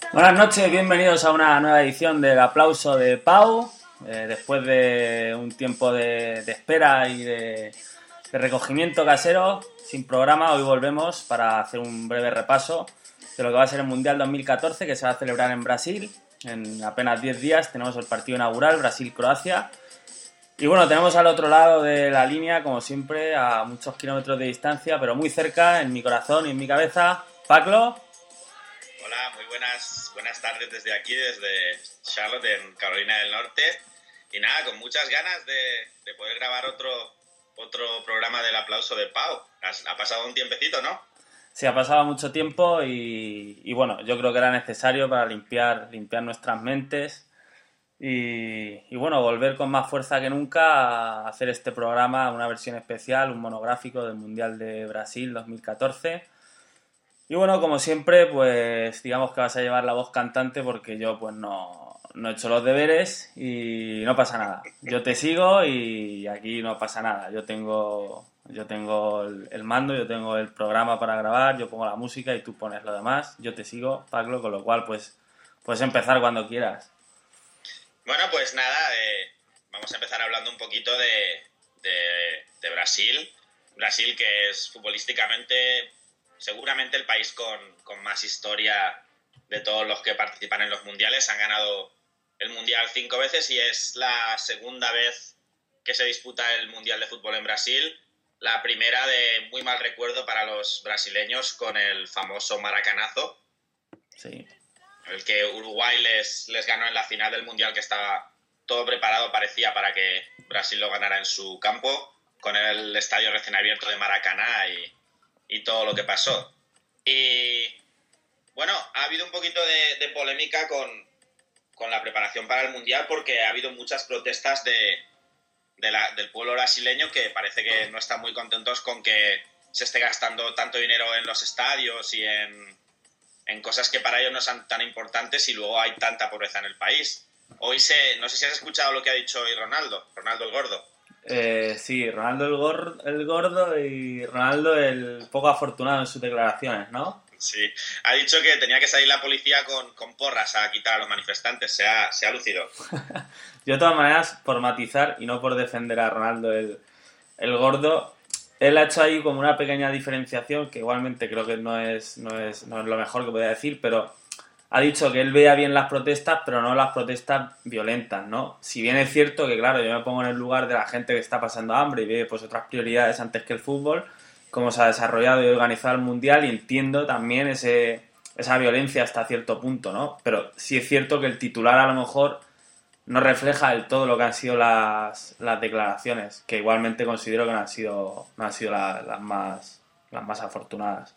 Buenas noches, bienvenidos a una nueva edición del Aplauso de Pau. Después de un tiempo de espera y de recogimiento casero, sin programa, hoy volvemos para hacer un breve repaso de lo que va a ser el Mundial 2014, que se va a celebrar en Brasil. En apenas 10 días tenemos el partido inaugural, Brasil-Croacia. Y bueno, tenemos al otro lado de la línea, como siempre, a muchos kilómetros de distancia, pero muy cerca, en mi corazón y en mi cabeza, Paclo. Hola, muy buenas tardes desde aquí, desde Charlotte, en Carolina del Norte. Y nada, con muchas ganas de poder grabar otro programa del Aplauso de Pau. Ha pasado un tiempecito, ¿no? Sí, ha pasado mucho tiempo y bueno, yo creo que era necesario para limpiar nuestras mentes y bueno, volver con más fuerza que nunca a hacer este programa, una versión especial, un monográfico del Mundial de Brasil 2014. Y bueno, como siempre, pues digamos que vas a llevar la voz cantante porque yo pues no he hecho los deberes y no pasa nada. Yo te sigo y aquí no pasa nada. Yo tengo el mando, yo tengo el programa para grabar, yo pongo la música y tú pones lo demás. Yo te sigo, Pablo, con lo cual pues puedes empezar cuando quieras. Bueno, pues nada, vamos a empezar hablando un poquito de Brasil. Brasil, que es futbolísticamente seguramente el país con más historia de todos los que participan en los mundiales. Han ganado el mundial 5 veces y es la segunda vez que se disputa el mundial de fútbol en Brasil. La primera de muy mal recuerdo para los brasileños con el famoso maracanazo. Sí. El que Uruguay les ganó en la final del mundial, que estaba todo preparado, parecía, para que Brasil lo ganara en su campo, con el estadio recién abierto de Maracaná y todo lo que pasó. Y bueno, ha habido un poquito de polémica con la preparación para el Mundial, porque ha habido muchas protestas del pueblo brasileño, que parece que no están muy contentos con que se esté gastando tanto dinero en los estadios y en cosas que para ellos no son tan importantes, y luego hay tanta pobreza en el país. No sé si has escuchado lo que ha dicho hoy Ronaldo el Gordo. Sí, Ronaldo el gordo y Ronaldo el poco afortunado en sus declaraciones, ¿no? Sí, ha dicho que tenía que salir la policía con porras a quitar a los manifestantes. Se ha lucido. Yo de todas maneras, por matizar y no por defender a Ronaldo el gordo, él ha hecho ahí como una pequeña diferenciación que igualmente creo que no es lo mejor que podía decir, pero ha dicho que él vea bien las protestas, pero no las protestas violentas, ¿no? Si bien es cierto que, claro, yo me pongo en el lugar de la gente que está pasando hambre y ve pues otras prioridades antes que el fútbol, cómo se ha desarrollado y organizado el Mundial, y entiendo también esa violencia hasta cierto punto, ¿no? Pero sí es cierto que el titular a lo mejor no refleja del todo lo que han sido las declaraciones, que igualmente considero que no han sido las más afortunadas.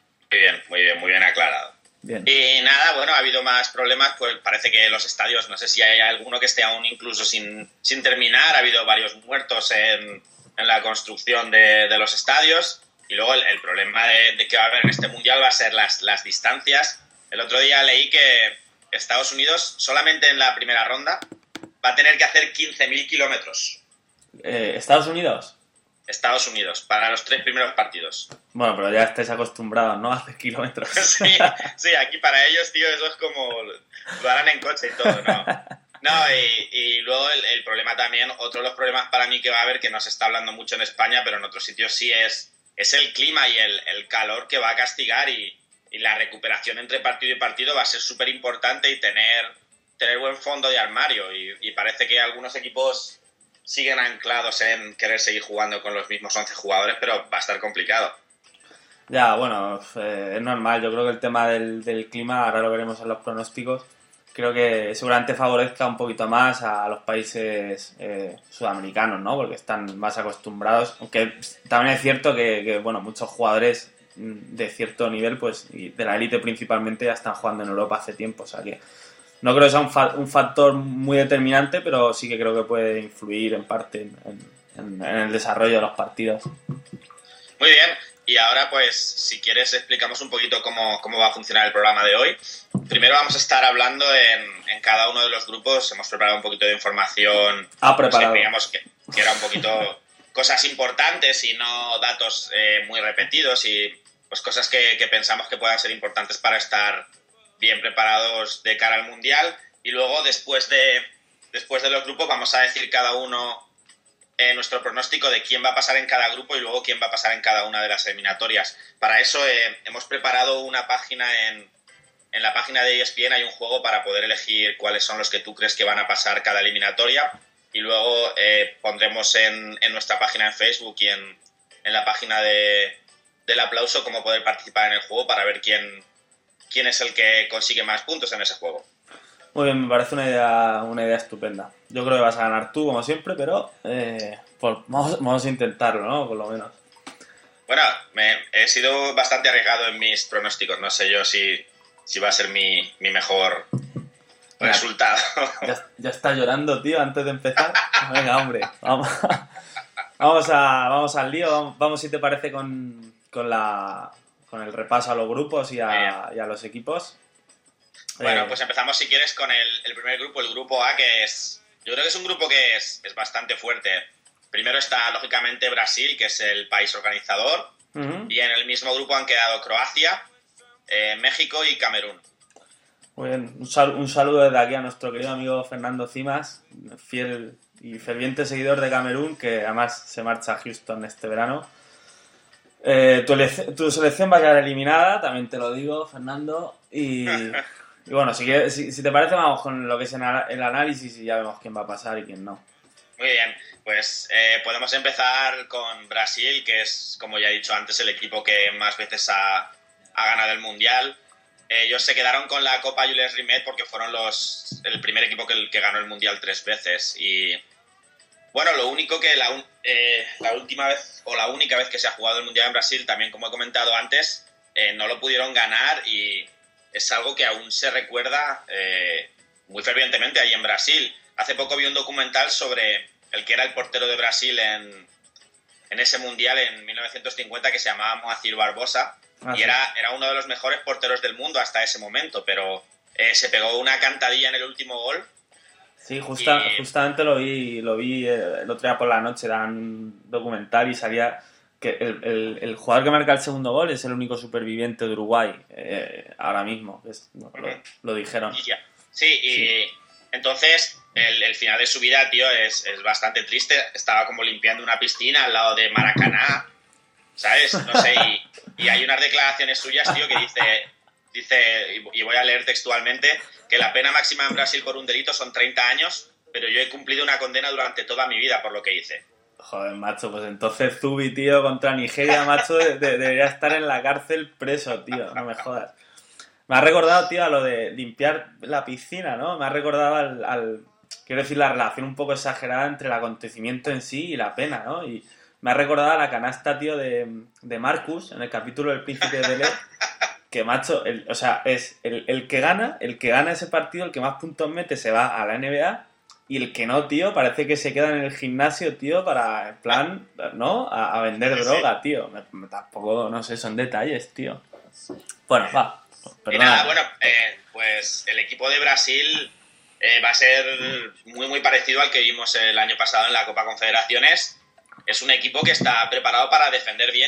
Muy bien aclarado. Bien. Y nada, bueno, ha habido más problemas, pues parece que los estadios, no sé si hay alguno que esté aún incluso sin terminar. Ha habido varios muertos en la construcción de los estadios, y luego el problema de que va a haber en este mundial va a ser las distancias. El otro día leí que Estados Unidos, solamente en la primera ronda, va a tener que hacer 15.000 kilómetros. ¿Estados Unidos? Estados Unidos, para los 3 primeros partidos. Bueno, pero ya estáis acostumbrados, ¿no? A hacer kilómetros. Sí, aquí para ellos, tío, eso es como... Lo harán en coche y todo, ¿no? No, y luego el problema también, otro de los problemas para mí que va a haber, que no se está hablando mucho en España, pero en otros sitios sí, es el clima y el calor, que va a castigar, y la recuperación entre partido y partido va a ser súper importante, y tener buen fondo de armario, y parece que algunos equipos siguen anclados en querer seguir jugando con los mismos 11 jugadores, pero va a estar complicado. Ya, bueno, es normal. Yo creo que el tema del clima, ahora lo veremos en los pronósticos, creo que seguramente favorezca un poquito más a los países sudamericanos, ¿no? Porque están más acostumbrados. Aunque también es cierto que bueno, muchos jugadores de cierto nivel, pues, y de la élite principalmente, ya están jugando en Europa hace tiempo. O sea que no creo que sea un factor muy determinante, pero sí que creo que puede influir en parte en el desarrollo de los partidos. Muy bien, y ahora pues si quieres explicamos un poquito cómo va a funcionar el programa de hoy. Primero vamos a estar hablando en cada uno de los grupos. Hemos preparado un poquito de información. Preparado. Creíamos que era un poquito cosas importantes y no datos muy repetidos, y pues cosas que pensamos que puedan ser importantes para estar bien preparados de cara al Mundial. Y luego, después de los grupos, vamos a decir cada uno nuestro pronóstico de quién va a pasar en cada grupo y luego quién va a pasar en cada una de las eliminatorias. Para eso hemos preparado una página en la página de ESPN, hay un juego para poder elegir cuáles son los que tú crees que van a pasar cada eliminatoria, y luego pondremos en nuestra página en Facebook y en la página del aplauso cómo poder participar en el juego para ver quién es el que consigue más puntos en ese juego. Muy bien, me parece una idea estupenda. Yo creo que vas a ganar tú, como siempre, pero pues vamos a intentarlo, ¿no? Por lo menos. Bueno, he sido bastante arriesgado en mis pronósticos. No sé yo si va a ser mi mejor resultado. Ya está llorando, tío, antes de empezar. Venga, hombre, vamos al lío. Vamos, si te parece, con el repaso a los grupos y a los equipos. Bueno, pues empezamos, si quieres, con el primer grupo, el grupo A, que yo creo que es un grupo que es bastante fuerte. Primero está, lógicamente, Brasil, que es el país organizador. Uh-huh. Y en el mismo grupo han quedado Croacia, México y Camerún. Muy bien, un saludo desde aquí a nuestro querido amigo Fernando Cimas, fiel y ferviente seguidor de Camerún, que además se marcha a Houston este verano. Tu selección va a quedar eliminada, también te lo digo, Fernando. Y bueno, si te parece, vamos con lo que es el análisis y ya vemos quién va a pasar y quién no. Muy bien, pues podemos empezar con Brasil, que es, como ya he dicho antes, el equipo que más veces ha ganado el Mundial. Ellos se quedaron con la Copa Jules Rimet porque fueron el primer equipo que ganó el Mundial 3 veces. Y bueno, lo único que la última vez o la única vez que se ha jugado el Mundial en Brasil, también como he comentado antes, no lo pudieron ganar, y es algo que aún se recuerda muy fervientemente ahí en Brasil. Hace poco vi un documental sobre el que era el portero de Brasil en ese Mundial en 1950, que se llamaba Moacir Barbosa. Y era uno de los mejores porteros del mundo hasta ese momento, pero se pegó una cantadilla en el último gol. Sí, justamente lo vi el otro día por la noche, era un documental y salía que el jugador que marca el segundo gol es el único superviviente de Uruguay ahora mismo. Lo dijeron. Sí. Entonces el final de su vida, tío, es bastante triste. Estaba como limpiando una piscina al lado de Maracaná, ¿sabes? No sé, y hay unas declaraciones suyas, tío, que dice, y voy a leer textualmente, que la pena máxima en Brasil por un delito son 30 años, pero yo he cumplido una condena durante toda mi vida por lo que hice. Joder, macho, pues entonces Zubi, tío, contra Nigeria, macho, debería estar en la cárcel preso, tío, no me jodas. Me ha recordado, tío, a lo de limpiar la piscina, ¿no? Me ha recordado quiero decir, la relación un poco exagerada entre el acontecimiento en sí y la pena, ¿no? Y me ha recordado a la canasta, tío, de Marcus, en el capítulo del Príncipe de Bel-Air, que, macho, es el que gana ese partido, el que más puntos mete, se va a la NBA, y el que no, tío, parece que se queda en el gimnasio, tío, para, en plan, ¿no? A vender droga, tío. Tampoco, no sé, son detalles, tío. Bueno, va. Y nada, bueno, pues el equipo de Brasil va a ser muy, muy parecido al que vimos el año pasado en la Copa Confederaciones. Es un equipo que está preparado para defender bien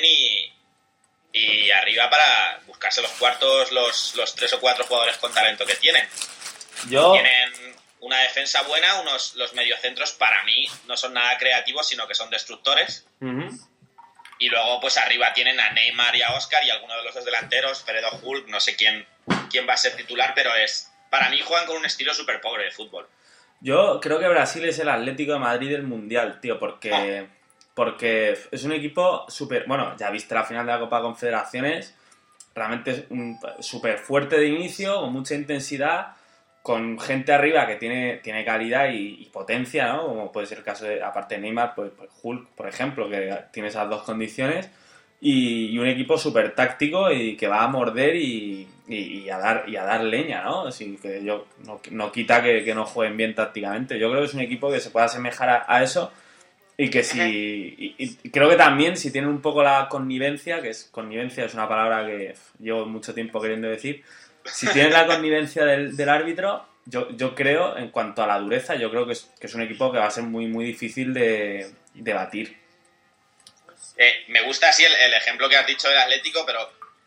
y arriba para buscarse los cuartos los 3 o 4 jugadores con talento que tienen. Tienen una defensa buena, los mediocentros para mí no son nada creativos, sino que son destructores. Uh-huh. Y luego pues arriba tienen a Neymar y a Oscar y algunos de los dos delanteros, Fredo Hulk, no sé quién va a ser titular, pero para mí juegan con un estilo súper pobre de fútbol. Yo creo que Brasil es el Atlético de Madrid del Mundial, tío, porque es un equipo súper... Bueno, ya viste la final de la Copa Confederaciones, realmente es súper fuerte de inicio, con mucha intensidad, con gente arriba que tiene calidad y potencia, ¿no? Como puede ser el caso de, aparte de Neymar, pues Hulk, por ejemplo, que tiene esas dos condiciones, y un equipo súper táctico y que va a morder y a dar leña, ¿no? Así que yo no quita que no jueguen bien tácticamente. Yo creo que es un equipo que se puede asemejar a eso. Y que y creo que también si tienen un poco la connivencia, connivencia es una palabra que llevo mucho tiempo queriendo decir, si tienen la connivencia del árbitro, yo creo, en cuanto a la dureza, yo creo que es un equipo que va a ser muy, muy difícil de batir. Me gusta así el ejemplo que has dicho del Atlético, pero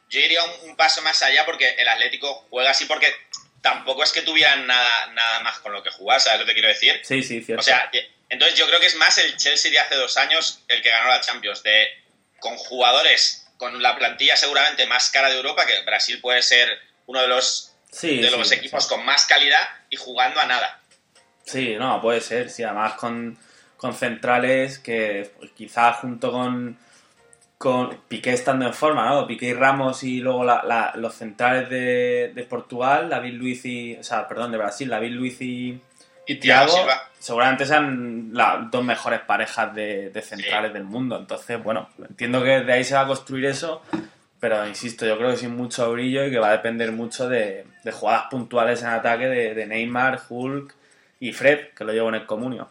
yo iría un paso más allá porque el Atlético juega así porque tampoco es que tuvieran nada más con lo que jugar, ¿sabes lo que te quiero decir? Sí, sí, cierto. O sea, entonces yo creo que es más el Chelsea de hace 2 años el que ganó la Champions, con jugadores con la plantilla seguramente más cara de Europa, que Brasil puede ser uno de los equipos con más calidad y jugando a nada. Sí, no, puede ser, sí, además con centrales que pues, quizás junto con Piqué estando en forma, ¿no? Piqué y Ramos y luego los centrales de Portugal, de Brasil, David Luiz y Thiago, Silva. seguramente sean las 2 mejores parejas de centrales del mundo. Entonces, bueno, entiendo que de ahí se va a construir eso, pero insisto, yo creo que sin mucho brillo y que va a depender mucho de jugadas puntuales en ataque de Neymar, Hulk y Fred, que lo llevo en el comunio.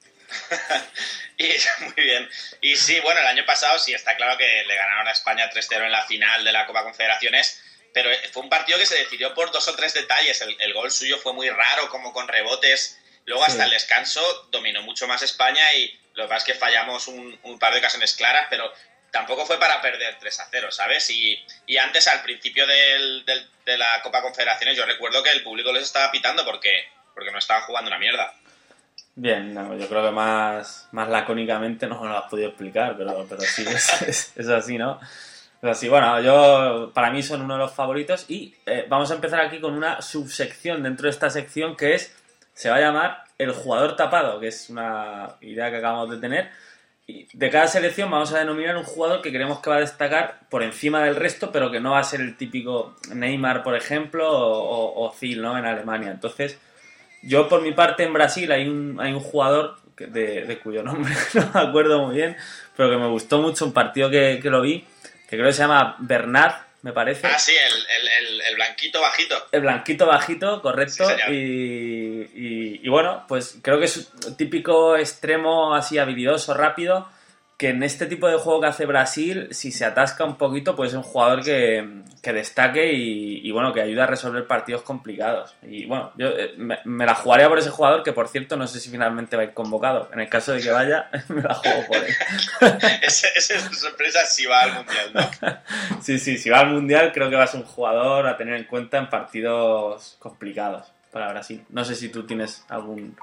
Muy bien. Y sí, bueno, el año pasado sí está claro que le ganaron a España 3-0 en la final de la Copa Confederaciones, pero fue un partido que se decidió por 2 o 3 detalles. El gol suyo fue muy raro, como con rebotes. Luego hasta el descanso dominó mucho más España y lo que pasa es que fallamos un par de ocasiones claras, pero tampoco fue para perder 3-0, ¿sabes? Y antes, al principio de la Copa Confederaciones, yo recuerdo que el público les estaba pitando porque no estaban jugando una mierda. Bien, no, yo creo que más lacónicamente no me lo has podido explicar, pero sí, es así, ¿no? Es así, bueno, para mí son uno de los favoritos y vamos a empezar aquí con una subsección dentro de esta sección se va a llamar el jugador tapado, que es una idea que acabamos de tener. Y de cada selección vamos a denominar un jugador que creemos que va a destacar por encima del resto, pero que no va a ser el típico Neymar, por ejemplo, o Özil, ¿no? En Alemania. Entonces, yo por mi parte en Brasil hay un jugador de cuyo nombre no me acuerdo muy bien, pero que me gustó mucho un partido que lo vi, que creo que se llama Bernat, me parece. Ah, sí, el blanquito bajito. El blanquito bajito, correcto. Sí, y bueno, pues creo que es un típico extremo así habilidoso, rápido, que en este tipo de juego que hace Brasil, si se atasca un poquito, pues es un jugador que destaque y bueno, que ayuda a resolver partidos complicados. Y bueno, yo me la jugaría por ese jugador, que por cierto no sé si finalmente va a ir convocado. En el caso de que vaya, me la juego por él. Esa es sorpresa si va al Mundial, ¿no? Sí, si va al Mundial creo que va a ser un jugador a tener en cuenta en partidos complicados para Brasil. No sé si tú tienes algún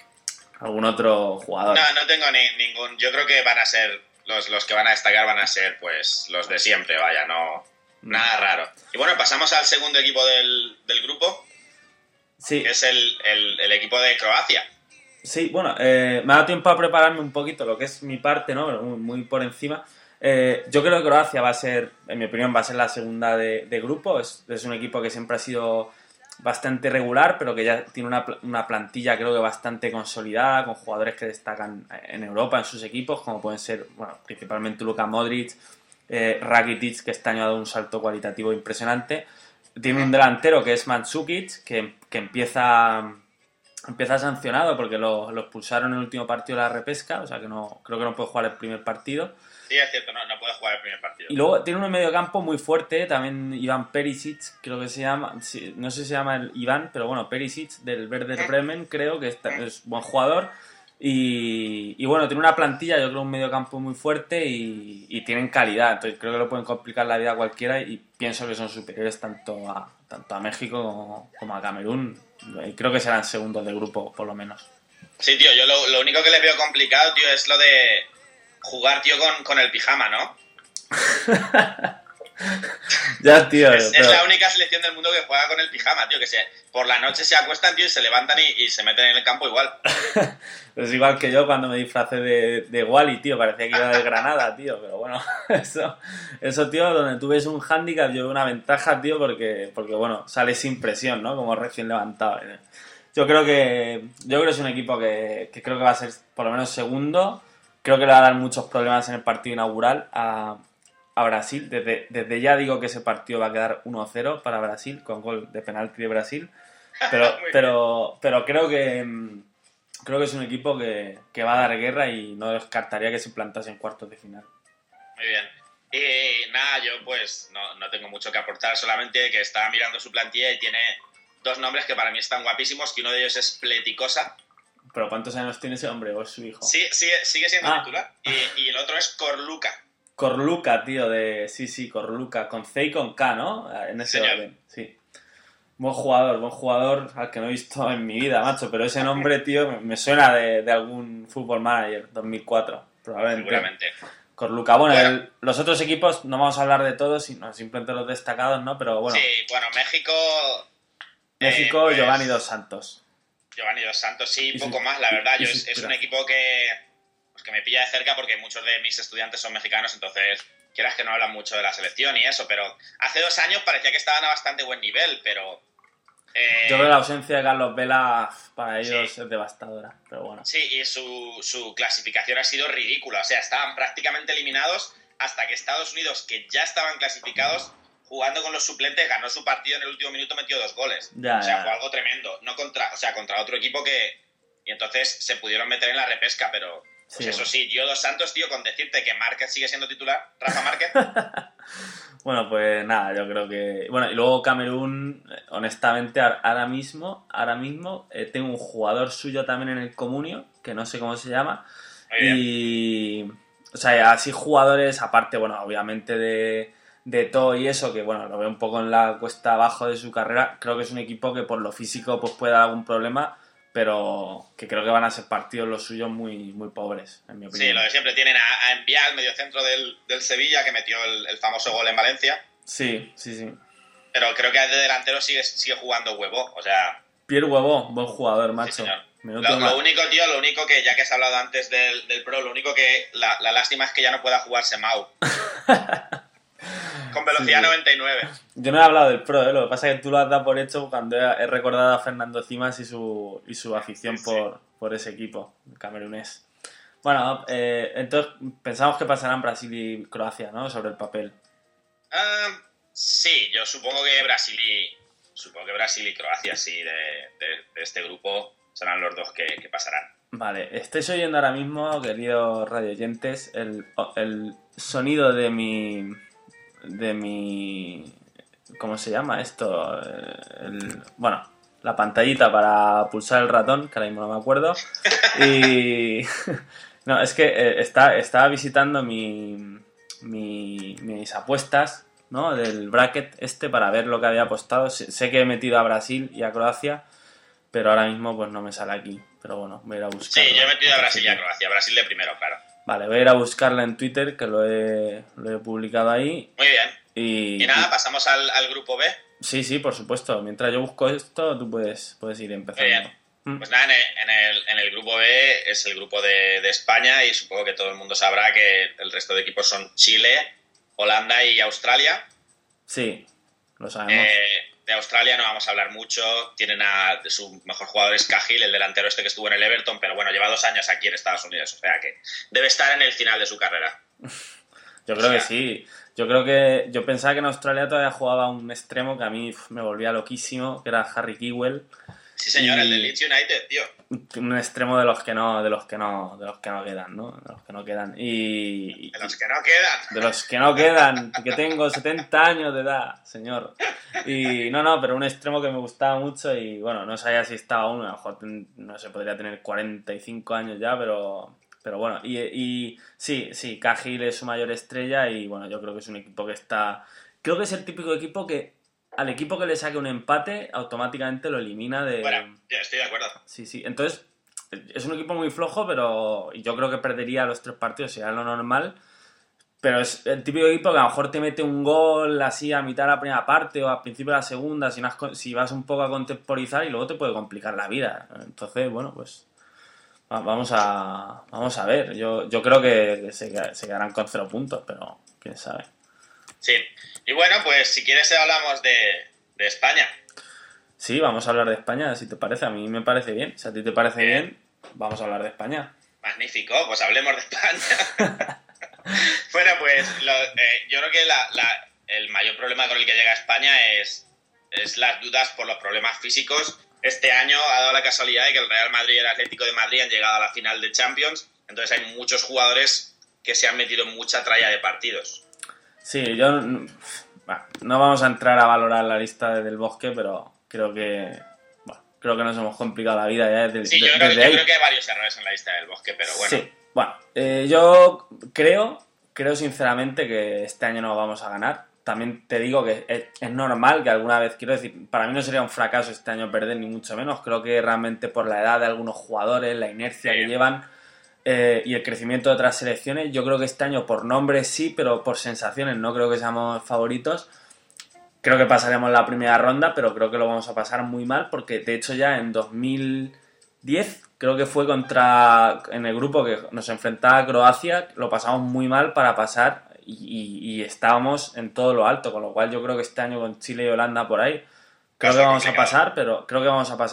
otro jugador. No tengo ningún. Yo creo que van a ser los que van a destacar van a ser pues los de siempre, vaya, no nada raro. Y bueno, pasamos al segundo equipo del grupo, sí, que es el equipo de Croacia. Sí, bueno, me ha dado tiempo a prepararme un poquito lo que es mi parte, ¿no? Pero muy por encima. Yo creo que Croacia va a ser, en mi opinión, va a ser la segunda de grupo. Es un equipo que siempre ha sido bastante regular, pero que ya tiene una plantilla creo que bastante consolidada, con jugadores que destacan en Europa, en sus equipos, como pueden ser, bueno, principalmente Luka Modric, Rakitic, que este año ha dado un salto cualitativo impresionante. Tiene un delantero que es Mandzukic, que empieza sancionado porque lo expulsaron en el último partido de la repesca, o sea que creo que no puede jugar el primer partido. Sí, es cierto, no puede jugar el primer partido. Y luego tiene un mediocampo muy fuerte, también Iván Perisic, creo que se llama, no sé si se llama Iván, pero bueno, Perisic del Werder Bremen, creo que es buen jugador. Y bueno, tiene una plantilla, yo creo, un mediocampo muy fuerte y tienen calidad, entonces creo que lo pueden complicar la vida a cualquiera y pienso que son superiores tanto a México como a Camerún. Y creo que serán segundos de grupo, por lo menos. Sí, tío, yo lo único que les veo complicado, tío, es lo de jugar, tío, con el pijama, ¿no? Ya, tío. Es la única selección del mundo que juega con el pijama, tío, que por la noche se acuestan, tío, y se levantan y se meten en el campo igual. Es igual que yo cuando me disfracé de Wally, tío, parecía que iba de Granada, tío, pero bueno, eso, tío, donde tú ves un hándicap, yo veo una ventaja, tío, porque bueno, sale sin presión, ¿no? Como recién levantado. Yo creo que es un equipo que creo que va a ser por lo menos segundo. Creo que le va a dar muchos problemas en el partido inaugural a Brasil. Desde ya digo que ese partido va a quedar 1-0 para Brasil, con gol de penalti de Brasil. Pero creo que es un equipo que va a dar guerra y no descartaría que se plantase en cuartos de final. Muy bien. Y nada, yo pues no tengo mucho que aportar, solamente que estaba mirando su plantilla y tiene 2 nombres que para mí están guapísimos, que uno de ellos es Pletikosa. ¿Pero cuántos años tiene ese hombre o es su hijo? Sí, sigue siendo titular. Y el otro es Corluka. Corluca, tío, sí, Corluca, con C y con K, ¿no? En ese Señor. orden, sí. Buen jugador al que no he visto en mi vida, macho, pero ese nombre, tío, me suena de algún Football Manager 2004, probablemente. Seguramente. Corluca. Bueno, Bueno. los otros equipos no vamos a hablar de todos, sino simplemente los destacados, ¿no? Pero bueno. Sí, bueno, México, Pues, Giovanni Dos Santos. Giovanni Dos Santos, sí, poco más, la verdad. Es un equipo que me pilla de cerca porque muchos de mis estudiantes son mexicanos, entonces quieras que no hablan mucho de la selección y eso, pero hace 2 años parecía que estaban a bastante buen nivel, pero... Yo creo que la ausencia de Carlos Vela para ellos es devastadora, pero bueno. Sí, y su clasificación ha sido ridícula, o sea, estaban prácticamente eliminados hasta que Estados Unidos, que ya estaban clasificados, jugando con los suplentes, ganó su partido en el último minuto, metió 2 goles. Fue algo tremendo. No contra otro equipo y entonces se pudieron meter en la repesca, pero pues eso sí, yo Dos Santos, tío, con decirte que Márquez sigue siendo titular, Rafa Márquez. Bueno, pues nada, yo creo que... Bueno, y luego Camerún, honestamente, ahora mismo tengo un jugador suyo también en el Comunio, que no sé cómo se llama, y... O sea, así jugadores, aparte, bueno, obviamente de todo y eso, que bueno, lo veo un poco en la cuesta abajo de su carrera, creo que es un equipo que por lo físico pues puede dar algún problema, pero que creo que van a ser partidos los suyos muy, muy pobres, en mi opinión. Sí, lo de siempre. Tienen a Envial, el mediocentro del Sevilla, que metió el famoso gol en Valencia. Sí. Pero creo que de delantero sigue jugando Huevo, o sea... Pierre Huevo, buen jugador, macho. Sí, lo único, tío, que ya que has hablado antes del Pro, lo único que la lástima es que ya no pueda jugarse Mau. Con velocidad 99. Yo no he hablado del Pro, lo que pasa es que tú lo has dado por hecho cuando he recordado a Fernando Cimas y su afición por ese equipo camerunés. Bueno, entonces pensamos que pasarán Brasil y Croacia, ¿no? Sobre el papel. Sí, yo supongo que Brasil y Croacia, sí, de este grupo serán los dos que pasarán. Vale, estáis oyendo ahora mismo, queridos radioyentes, el sonido de mi... ¿Cómo se llama esto? Bueno, la pantallita para pulsar el ratón, que ahora mismo no me acuerdo. Y... No, es que estaba visitando mis apuestas, ¿no? Del bracket para ver lo que había apostado. Sé que he metido a Brasil y a Croacia, pero ahora mismo pues no me sale aquí. Pero bueno, voy a ir a buscarlo. Sí, yo he metido a Brasil y a Croacia. Brasil de primero, claro. Vale, voy a ir a buscarla en Twitter, que lo he publicado ahí. Muy bien. Y nada, pasamos al grupo B. Sí, por supuesto. Mientras yo busco esto, tú puedes ir empezando. Muy bien. Pues nada, en el grupo B es el grupo de España y supongo que todo el mundo sabrá que el resto de equipos son Chile, Holanda y Australia. Sí, lo sabemos. De Australia no vamos a hablar mucho. Tienen de su mejor jugador es Cahill, el delantero que estuvo en el Everton, pero bueno, lleva 2 años aquí en Estados Unidos, o sea que debe estar en el final de su carrera. Yo creo que sí. Yo pensaba que en Australia todavía jugaba un extremo que a mí me volvía loquísimo, que era Harry Kewell. Sí, señor, el de Leeds United, tío. Un extremo de los que no quedan, ¿no? De los que no quedan. De los que no quedan. De los que no quedan, que tengo 70 años de edad, señor. Y no, pero un extremo que me gustaba mucho y bueno, no sabía si estaba aún, a lo mejor no sé, podría tener 45 años ya, pero bueno, y sí, Cahill es su mayor estrella y bueno, yo creo que es un equipo que creo que es el típico equipo que al equipo que le saque un empate automáticamente lo elimina de... Bueno, ya estoy de acuerdo. Sí, entonces es un equipo muy flojo, pero yo creo que perdería los 3 partidos, sería lo normal, pero es el típico equipo que a lo mejor te mete un gol así a mitad de la primera parte o al principio de la segunda, si vas un poco a contemporizar y luego te puede complicar la vida. Entonces, bueno, pues... Vamos a ver. Yo creo que se quedarán con 0 puntos, pero quién sabe. Sí. Y bueno, pues si quieres hablamos de España. Sí, vamos a hablar de España, si te parece. A mí me parece bien. Si a ti te parece bien, vamos a hablar de España. Magnífico, pues hablemos de España. Bueno, pues yo creo que el mayor problema con el que llega España es las dudas por los problemas físicos. Este año ha dado la casualidad de que el Real Madrid y el Atlético de Madrid han llegado a la final de Champions, entonces hay muchos jugadores que se han metido en mucha tralla de partidos. Sí, no vamos a entrar a valorar la lista del Bosque, pero creo que nos hemos complicado la vida ya desde yo creo que hay varios errores en la lista del Bosque, pero bueno. Sí, bueno, yo creo creo sinceramente que este año no vamos a ganar. También te digo que es normal que alguna vez, quiero decir, para mí no sería un fracaso este año perder, ni mucho menos. Creo que realmente por la edad de algunos jugadores, la inercia que llevan y el crecimiento de otras selecciones, yo creo que este año por nombres sí, pero por sensaciones no creo que seamos favoritos. Creo que pasaremos la primera ronda, pero creo que lo vamos a pasar muy mal porque de hecho ya en 2010 creo que fue en el grupo que nos enfrentaba a Croacia, lo pasamos muy mal para pasar y estábamos en todo lo alto, con lo cual yo creo que este año con Chile y Holanda por ahí creo que vamos a pasar, pero creo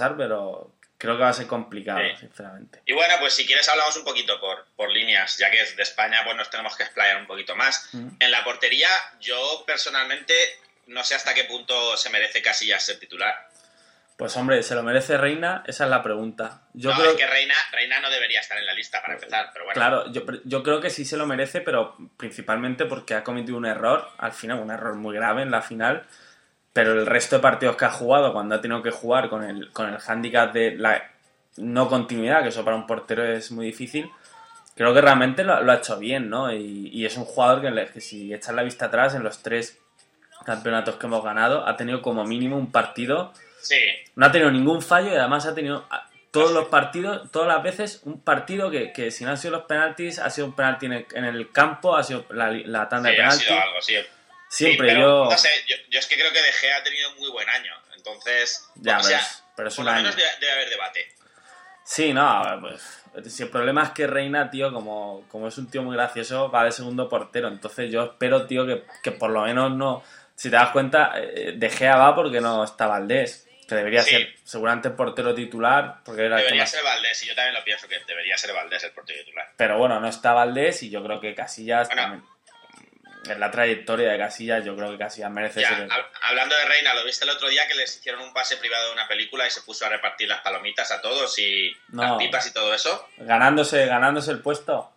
que va a ser complicado, sinceramente. Y bueno, pues si quieres hablamos un poquito por líneas, ya que es de España, pues nos tenemos que explayar un poquito más. En la portería, yo personalmente no sé hasta qué punto se merece Casillas ser titular. Pues hombre, ¿se lo merece Reina? Esa es la pregunta. Es que Reina no debería estar en la lista para empezar, pero bueno. Claro, yo creo que sí se lo merece, pero principalmente porque ha cometido un error, al final, un error muy grave en la final, pero el resto de partidos que ha jugado, cuando ha tenido que jugar con el hándicap de la no continuidad, que eso para un portero es muy difícil, creo que realmente lo ha hecho bien, ¿no? Y es un jugador que si echas la vista atrás, en los 3 campeonatos que hemos ganado, ha tenido como mínimo un partido. Sí. No ha tenido ningún fallo y además ha tenido todos los partidos, todas las veces, un partido que si no han sido los penaltis, ha sido un penalti en el campo, ha sido la tanda de penaltis. Ha sido algo, sí. Siempre sí, pero, no sé, yo es que creo que De Gea ha tenido muy buen año, entonces... Ya, pero es por lo menos debe haber debate. Sí, no, pues... Si el problema es que Reina, tío, como es un tío muy gracioso, va de segundo portero. Entonces yo espero, tío, que por lo menos no... Si te das cuenta, De Gea va porque no está Valdés, que debería ser seguramente el portero titular. Porque debería ser Valdés, y yo también lo pienso, que debería ser Valdés el portero titular. Pero bueno, no está Valdés y yo creo que Casillas también... En la trayectoria de Casillas, yo creo que Casillas merece ser... Hablando de Reina, ¿lo viste el otro día que les hicieron un pase privado de una película y se puso a repartir las palomitas a todos y las pipas y todo eso? Ganándose el puesto.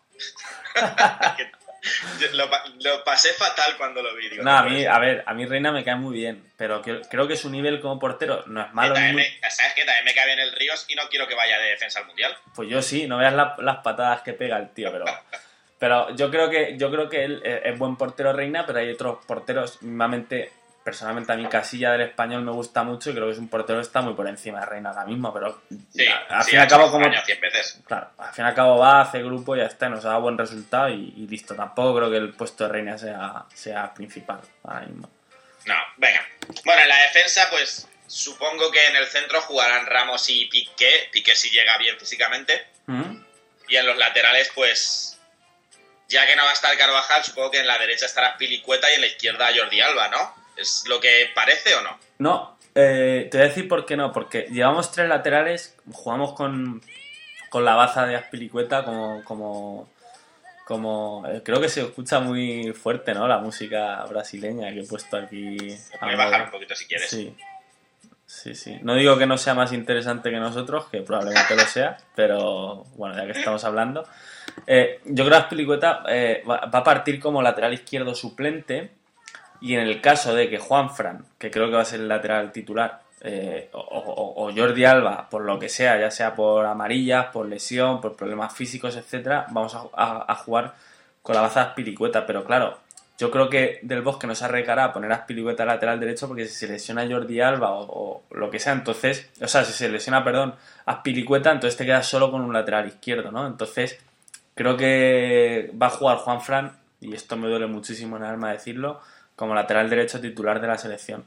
Lo pasé fatal cuando lo vi. Digo, a mí Reina me cae muy bien, pero creo que su nivel como portero no es malo. ¿Sabes qué? También me cae bien el Ríos y no quiero que vaya de defensa al Mundial. Pues yo sí, no veas las patadas que pega el tío, pero yo creo que él es buen portero Reina, pero hay otros porteros, personalmente a mí Casilla del Español me gusta mucho y creo que es un portero que está muy por encima de Reina ahora mismo, pero al fin y al cabo como... 100 veces. Claro, al fin y al cabo va, hace grupo y ya está, nos da buen resultado y listo. Tampoco creo que el puesto de Reina sea principal ahora mismo. No, venga. Bueno, en la defensa, pues supongo que en el centro jugarán Ramos y Piqué. Piqué si llega bien físicamente. Y en los laterales, pues... Ya que no va a estar Carvajal, supongo que en la derecha estará Pilicueta y en la izquierda Jordi Alba, ¿no? ¿Es lo que parece o no? No, te voy a decir por qué no. Porque llevamos 3 laterales, jugamos con la baza de Azpilicueta como creo que se escucha muy fuerte, ¿no? La música brasileña que he puesto aquí. Voy a bajar un poquito si quieres. Sí. No digo que no sea más interesante que nosotros, que probablemente lo sea, pero bueno, ya que estamos hablando. Yo creo que Azpilicueta va a partir como lateral izquierdo suplente y en el caso de que Juanfran, que creo que va a ser el lateral titular, o Jordi Alba, por lo que sea, ya sea por amarillas, por lesión, por problemas físicos, etcétera, vamos a jugar con la baza de Azpilicueta, pero claro, yo creo que Del Bosque no se arriesgará a poner a Azpilicueta lateral derecho porque si se lesiona Jordi Alba o lo que sea, entonces, o sea, si se lesiona, Azpilicueta, entonces te quedas solo con un lateral izquierdo, ¿no? Entonces, creo que va a jugar Juanfran, y esto me duele muchísimo en el alma decirlo, como lateral derecho titular de la selección.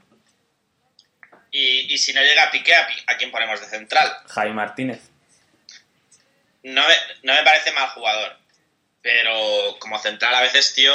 Y si no llega Piqué, ¿a quién ponemos de central? Javi Martínez. No me parece mal jugador, pero como central a veces, tío,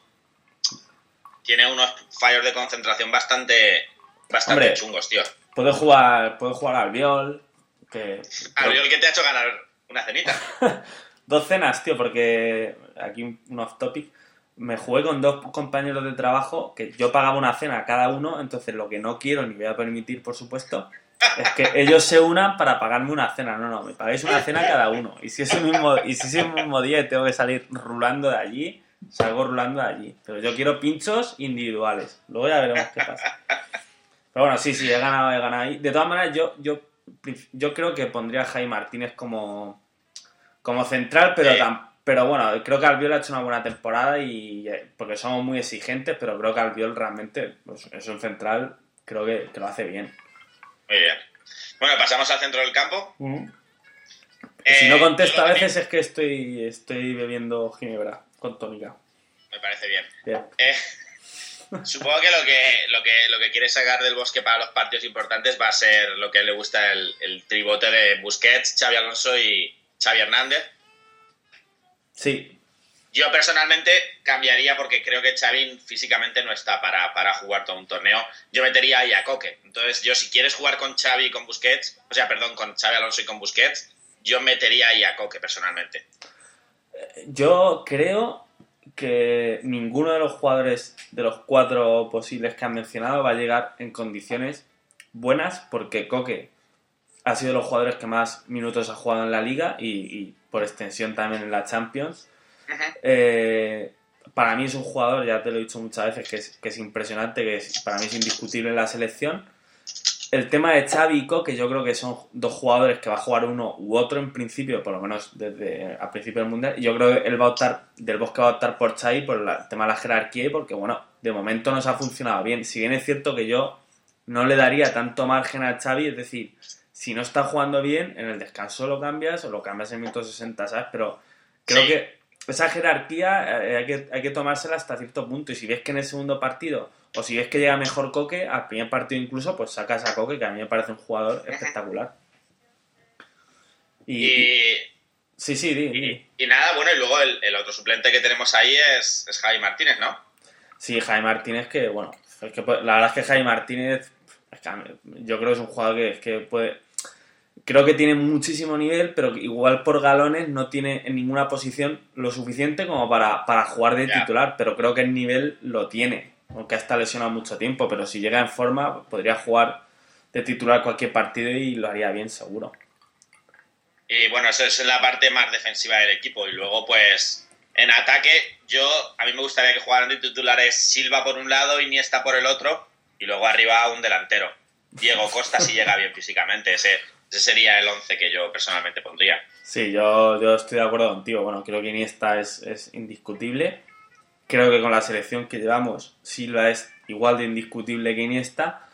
tiene unos fallos de concentración bastante Hombre, chungos, tío. Puede jugar Albiol, Albiol que te ha hecho ganar una cenita. 2 cenas, tío, porque aquí un off topic. Me jugué con 2 compañeros de trabajo que yo pagaba una cena a cada uno, entonces lo que no quiero ni voy a permitir, por supuesto, es que ellos se unan para pagarme una cena. No, me pagáis una cena cada uno. Y si es el mismo día y tengo que salir rulando de allí, salgo rulando de allí. Pero yo quiero pinchos individuales. Luego ya veremos qué pasa. Pero bueno, sí, he ganado ahí. De todas maneras, yo creo que pondría a Jaime Martínez como central, pero Pero bueno, creo que Albiol ha hecho una buena temporada y porque somos muy exigentes, pero creo que Albiol realmente, pues, es un central, creo que lo hace bien. Muy bien. Bueno, pasamos al centro del campo. Si no contesto a veces es que estoy bebiendo ginebra con tónica. Me parece bien. Bien. Supongo que lo que quiere sacar del Bosque para los partidos importantes va a ser lo que le gusta el tribote de Busquets, Xabi Alonso y Xavi Hernández. Sí. Yo personalmente cambiaría porque creo que Xavi físicamente no está para jugar todo un torneo. Yo metería ahí a Koke. Entonces, yo si quieres jugar con Xavi y con Busquets, con Xabi Alonso y con Busquets, yo metería ahí a Koke personalmente. Yo creo que ninguno de los jugadores de los 4 posibles que han mencionado va a llegar en condiciones buenas porque Koke ha sido de los jugadores que más minutos ha jugado en la liga y por extensión también en la Champions. Para mí es un jugador, ya te lo he dicho muchas veces, que es impresionante, para mí es indiscutible en la selección. El tema de Xavi y Koke, yo creo que son 2 jugadores que va a jugar uno u otro en principio, por lo menos desde al principio del Mundial. Y yo creo que Del Bosque va a optar por Xavi por el tema de la jerarquía y porque, bueno, de momento nos ha funcionado bien. Si bien es cierto que yo no le daría tanto margen a Xavi, es decir, si no está jugando bien, en el descanso lo cambias o lo cambias en minuto 60, ¿sabes? Pero creo que esa jerarquía hay que tomársela hasta cierto punto. Y si ves que en el segundo partido, o si ves que llega mejor Koke, al primer partido incluso, pues sacas a Koke, que a mí me parece un jugador espectacular. Sí. Y nada, bueno, y luego el otro suplente que tenemos ahí es Javi Martínez, ¿no? Sí, Javi Martínez, que bueno, es que la verdad es que Javi Martínez, yo creo que es un jugador que puede... Creo que tiene muchísimo nivel, pero igual por galones no tiene en ninguna posición lo suficiente como para jugar de titular, pero creo que el nivel lo tiene, aunque ha estado lesionado mucho tiempo, pero si llega en forma podría jugar de titular cualquier partido y lo haría bien seguro. Y bueno, eso es la parte más defensiva del equipo. Y luego, pues, en ataque, a mí me gustaría que jugaran de titulares Silva por un lado, Iniesta por el otro, y luego arriba un delantero. Diego Costa si llega bien físicamente. Ese sería el 11 que yo personalmente pondría. Sí, yo estoy de acuerdo contigo. Bueno, creo que Iniesta es indiscutible. Creo que con la selección que llevamos, Silva es igual de indiscutible que Iniesta.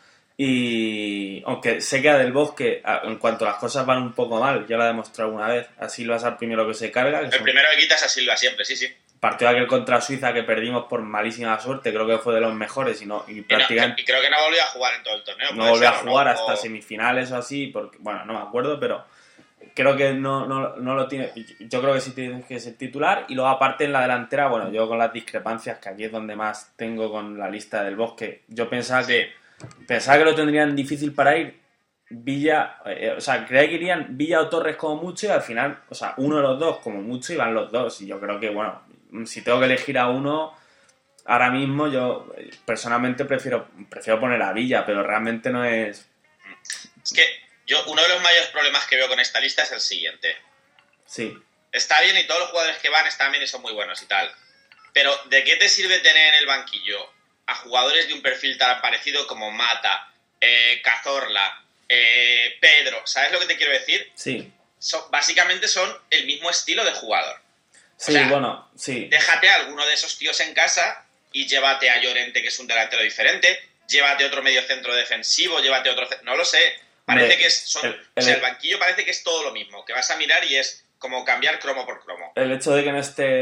Y aunque sé que a Del Bosque, en cuanto las cosas van un poco mal, ya lo ha demostrado alguna vez, a Silva es el primero que se carga. El primero que quitas a Silva siempre, sí. Partido aquel contra Suiza que perdimos por malísima suerte, creo que fue de los mejores y prácticamente... Y creo que no volvió a jugar en todo el torneo. No volvió a jugar hasta semifinales o así, porque bueno, no me acuerdo, pero creo que no lo tiene. Yo creo que sí tiene que ser titular. Y luego aparte en la delantera, bueno, yo con las discrepancias, que aquí es donde más tengo con la lista del Bosque, yo pensaba que lo tendrían difícil para ir Villa, creía que irían Villa o Torres como mucho y al final, uno de los dos como mucho iban los dos. Y yo creo que, bueno, si tengo que elegir a uno, ahora mismo yo personalmente prefiero poner a Villa, pero realmente no es... Es que uno de los mayores problemas que veo con esta lista es el siguiente. Sí. Está bien y todos los jugadores que van están bien y son muy buenos y tal. Pero ¿de qué te sirve tener en el banquillo a jugadores de un perfil tan parecido como Mata, Cazorla, Pedro? ¿Sabes lo que te quiero decir? Sí. Básicamente son el mismo estilo de jugador. Sí, bueno, sí. Déjate a alguno de esos tíos en casa y llévate a Llorente, que es un delantero diferente, llévate otro mediocentro defensivo, llévate otro... No lo sé. Parece que el banquillo parece que es todo lo mismo, que vas a mirar y es como cambiar cromo por cromo. El hecho de que no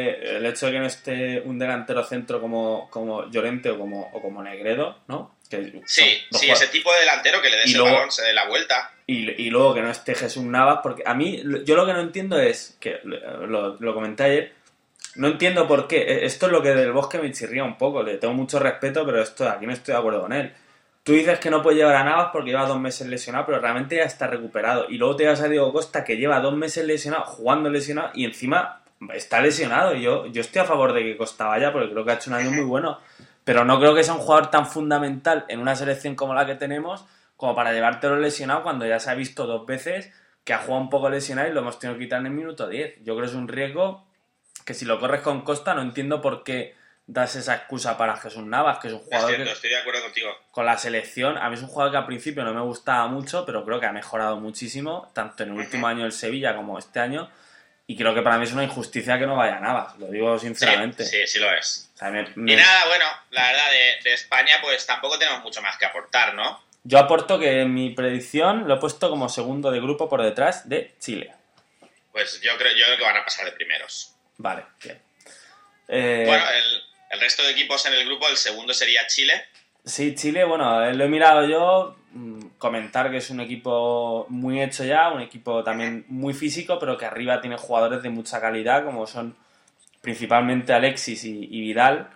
esté un delantero centro como Llorente o como Negredo, ¿no? Ese tipo de delantero que le des el balón, se dé la vuelta. Y luego que no esté Jesús Navas, porque a mí, yo lo que no entiendo es, que lo comenté ayer, no entiendo por qué. Esto es lo que Del Bosque me chirría un poco, le tengo mucho respeto, pero aquí no estoy de acuerdo con él. Tú dices que no puedes llevar a Navas porque lleva 2 meses lesionado, pero realmente ya está recuperado. Y luego te vas a Diego Costa, que lleva 2 meses lesionado, jugando lesionado, y encima está lesionado. Y yo estoy a favor de que Costa vaya, porque creo que ha hecho un año muy bueno. Pero no creo que sea un jugador tan fundamental en una selección como la que tenemos, como para llevártelo lesionado cuando ya se ha visto 2 veces que ha jugado un poco lesionado y lo hemos tenido que quitar en el minuto 10. Yo creo que es un riesgo que si lo corres con Costa no entiendo por qué das esa excusa para Jesús Navas, que es un jugador estoy de acuerdo contigo. Con la selección, a mí es un jugador que al principio no me gustaba mucho, pero creo que ha mejorado muchísimo, tanto en el último año del Sevilla como este año. y creo que para mí es una injusticia que no vaya a Navas, lo digo sinceramente. Sí lo es. O sea, Y nada, bueno, la verdad, de España pues tampoco tenemos mucho más que aportar, ¿no? Yo aporto que en mi predicción lo he puesto como segundo de grupo por detrás de Chile. Pues yo creo que van a pasar de primeros. Vale, bien. Bueno, el resto de equipos en el grupo, el segundo sería Chile. Sí, Chile, bueno, lo he mirado yo. Comentar que es un equipo muy hecho ya, un equipo también muy físico, pero que arriba tiene jugadores de mucha calidad, como son principalmente Alexis y Vidal.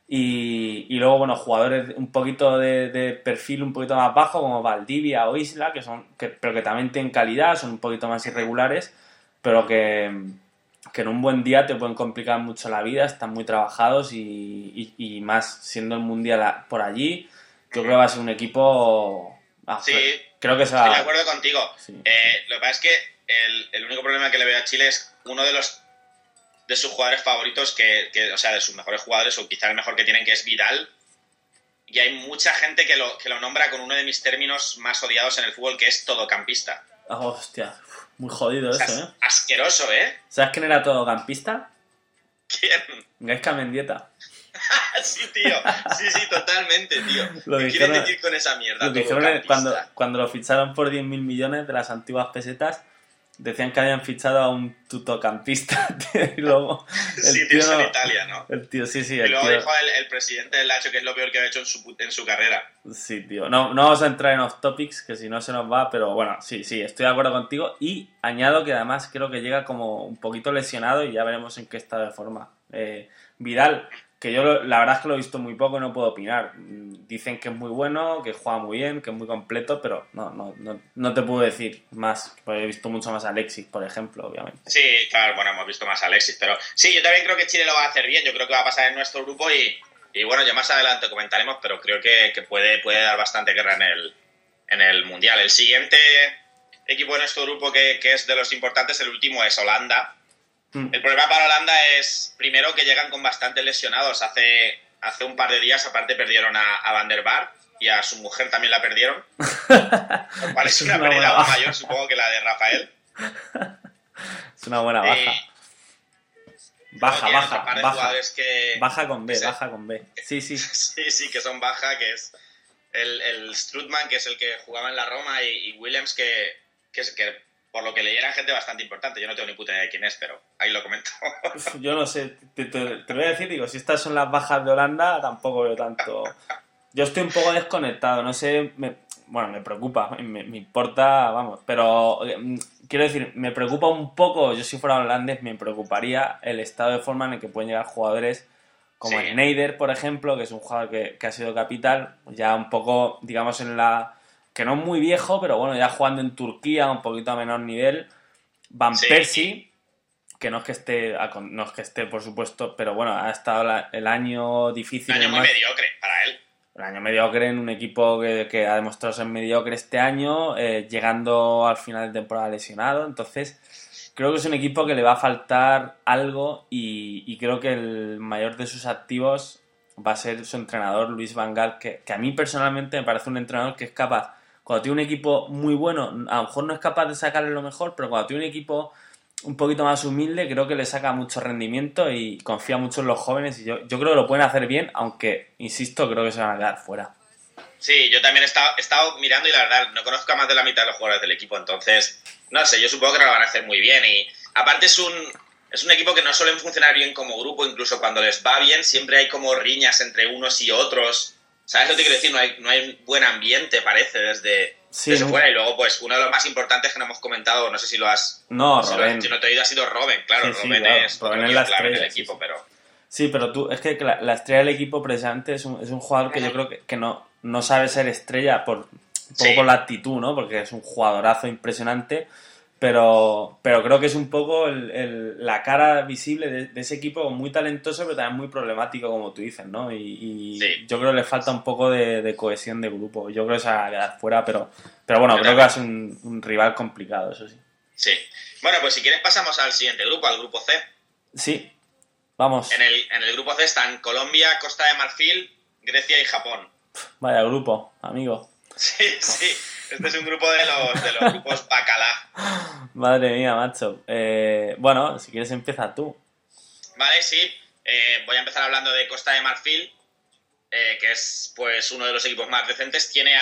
Y luego, bueno, jugadores un poquito de perfil un poquito más bajo, como Valdivia o Isla, pero que también tienen calidad, son un poquito más irregulares, pero que en un buen día te pueden complicar mucho la vida, están muy trabajados y más siendo el Mundial por allí, yo creo que va a ser un equipo... Sí, creo que estoy de acuerdo contigo. Sí. Lo que pasa es que el único problema que le veo a Chile es uno de sus jugadores favoritos, o sea, de sus mejores jugadores, o quizá el mejor que tienen, que es Vidal. Y hay mucha gente que lo nombra con uno de mis términos más odiados en el fútbol, que es todocampista. Hostia, muy jodido, o sea, eso, asqueroso, ¿eh? ¿Sabes quién era todocampista? ¿Quién? Gaizka Mendieta. Sí, tío. Sí, totalmente, tío. ¿Qué quieren decir con esa mierda? Lo dijeron cuando lo ficharon por 10.000 millones de las antiguas pesetas. Decían que habían fichado a un tutocampista, tío, y luego... Sí, tío, eso en Italia, ¿no? El tío, sí. Y luego dijo el presidente del Lazio que es lo peor que ha hecho en su carrera. Sí, tío. No vamos a entrar en off topics, que si no se nos va, pero bueno, sí, estoy de acuerdo contigo. Y añado que además creo que llega como un poquito lesionado y ya veremos en qué estado de forma. Vidal, que yo la verdad es que lo he visto muy poco y no puedo opinar. Dicen que es muy bueno, que juega muy bien, que es muy completo, pero no te puedo decir más, porque he visto mucho más a Alexis, por ejemplo, obviamente. Sí, claro, bueno, hemos visto más a Alexis, pero sí, yo también creo que Chile lo va a hacer bien, yo creo que va a pasar en nuestro grupo y bueno, ya más adelante comentaremos, pero creo que puede dar bastante guerra en el Mundial. El siguiente equipo de nuestro grupo que es de los importantes, el último, es Holanda. El problema para Holanda es, primero, que llegan con bastantes lesionados. Hace un par de días, aparte, perdieron a Van der Vaart y a su mujer también la perdieron. Lo cual es una pérdida aún mayor, supongo, que la de Rafael. Es una buena baja. Baja con B, baja con B. Sí. Sí, que son baja, que es el Strootman, que es el que jugaba en la Roma, y Williams, que por lo que leí era gente bastante importante. Yo no tengo ni puta idea de quién es, pero ahí lo comento. Yo no sé, te voy a decir, digo, si estas son las bajas de Holanda, tampoco veo tanto... Yo estoy un poco desconectado, no sé, me preocupa, me importa, vamos, pero quiero decir, me preocupa un poco, yo si fuera holandés me preocuparía el estado de forma en el que pueden llegar jugadores como Sneijder, por ejemplo, que es un jugador que ha sido capital, ya un poco, digamos, en la... que no es muy viejo, pero bueno, ya jugando en Turquía, un poquito a menor nivel. Van Persie, que no es que esté, por supuesto, pero bueno, ha estado el año difícil. Un año muy mediocre para él. El año mediocre en un equipo que ha demostrado ser mediocre este año, llegando al final de temporada lesionado. Entonces, creo que es un equipo que le va a faltar algo y creo que el mayor de sus activos va a ser su entrenador, Luis Van Gaal, que a mí personalmente me parece un entrenador que es capaz, cuando tiene un equipo muy bueno, a lo mejor no es capaz de sacarle lo mejor, pero cuando tiene un equipo un poquito más humilde, creo que le saca mucho rendimiento y confía mucho en los jóvenes y yo creo que lo pueden hacer bien, aunque, insisto, creo que se van a quedar fuera. Sí, yo también he estado mirando y la verdad no conozco a más de la mitad de los jugadores del equipo, entonces, no sé, yo supongo que lo van a hacer muy bien y aparte es un equipo que no suelen funcionar bien como grupo, incluso cuando les va bien siempre hay como riñas entre unos y otros. ¿Sabes lo que quiero decir? No hay buen ambiente, parece, desde fuera. Y luego, pues, uno de los más importantes que no hemos comentado, no sé si lo has... No, Robben. Si no te he oído, ha sido Robben, claro. Sí, Robben claro. es Robben es la clave estrella, en el equipo, pero... Sí, pero es que la estrella del equipo precisamente es un jugador que yo creo que no sabe ser estrella un poco por la actitud, ¿no? Porque es un jugadorazo impresionante, pero creo que es un poco la cara visible de ese equipo, muy talentoso pero también muy problemático, como tú dices, ¿no? Y yo creo que le falta un poco de cohesión de grupo. Yo creo que se va a quedar fuera, pero bueno, creo que va a ser un rival complicado, eso sí. Sí. Bueno, pues si quieres pasamos al siguiente grupo, al grupo C. Sí, vamos. En el grupo C están Colombia, Costa de Marfil, Grecia y Japón. Vaya grupo, amigo. Sí. Este es un grupo de los grupos bacalá. Madre mía, macho. Bueno, si quieres empieza tú. Vale, sí. Voy a empezar hablando de Costa de Marfil, que es pues uno de los equipos más decentes. Tiene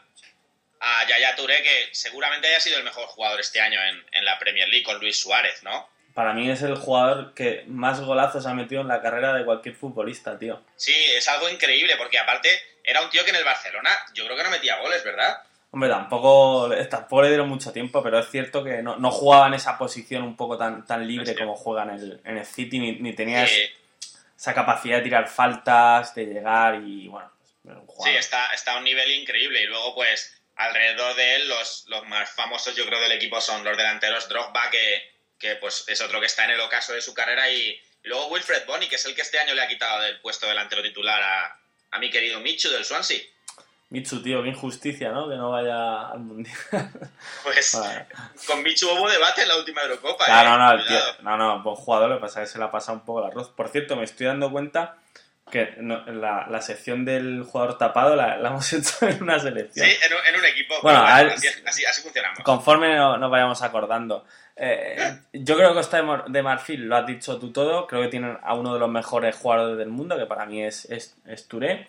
a Yaya Touré, que seguramente haya sido el mejor jugador este año en la Premier League con Luis Suárez, ¿no? Para mí es el jugador que más golazos ha metido en la carrera de cualquier futbolista, tío. Sí, es algo increíble, porque aparte era un tío que en el Barcelona yo creo que no metía goles, ¿verdad? Hombre, tampoco le dieron mucho tiempo, pero es cierto que no jugaba en esa posición un poco tan libre Sí. como juega en el City, ni tenía Sí. esa capacidad de tirar faltas, de llegar y, bueno, pues, un Sí, jugador. está a un nivel increíble. Y luego, pues, alrededor de él, los más famosos, yo creo, del equipo son los delanteros. Drogba, que pues es otro que está en el ocaso de su carrera. Y luego Wilfred Bony, que es el que este año le ha quitado del puesto delantero titular a mi querido Michu del Swansea. Michu, tío, qué injusticia, ¿no? Que no vaya al Mundial. Pues Vale. con Michu hubo debate en la última Eurocopa. Claro, no, el tío, Cuidado. buen jugador, lo que pasa es que se le ha pasado un poco el arroz. Por cierto, me estoy dando cuenta que la sección del jugador tapado la hemos hecho en una selección. Sí, en un equipo. Bueno, Pero a ver, así funcionamos. conforme nos vayamos acordando. Yo creo que Costa de Marfil, lo has dicho tú todo, creo que tienen a uno de los mejores jugadores del mundo, que para mí es Touré.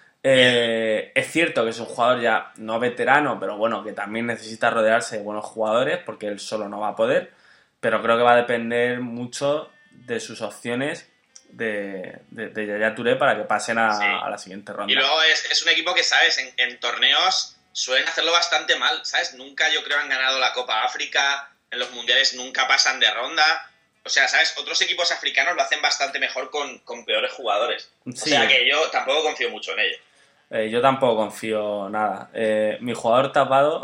Es cierto que es un jugador ya no veterano, pero bueno, que también necesita rodearse de buenos jugadores, porque él solo no va a poder, pero creo que va a depender mucho de sus opciones de Yaya Touré para que pasen Sí. a la siguiente ronda. Y luego es un equipo que, ¿sabes? En torneos suelen hacerlo bastante mal, ¿sabes? Nunca, yo creo, han ganado la Copa África, en los mundiales nunca pasan de ronda. O sea, ¿sabes? Otros equipos africanos lo hacen bastante mejor con peores jugadores. Sí. O sea que yo tampoco confío mucho en ello. Yo tampoco confío nada. Mi jugador tapado,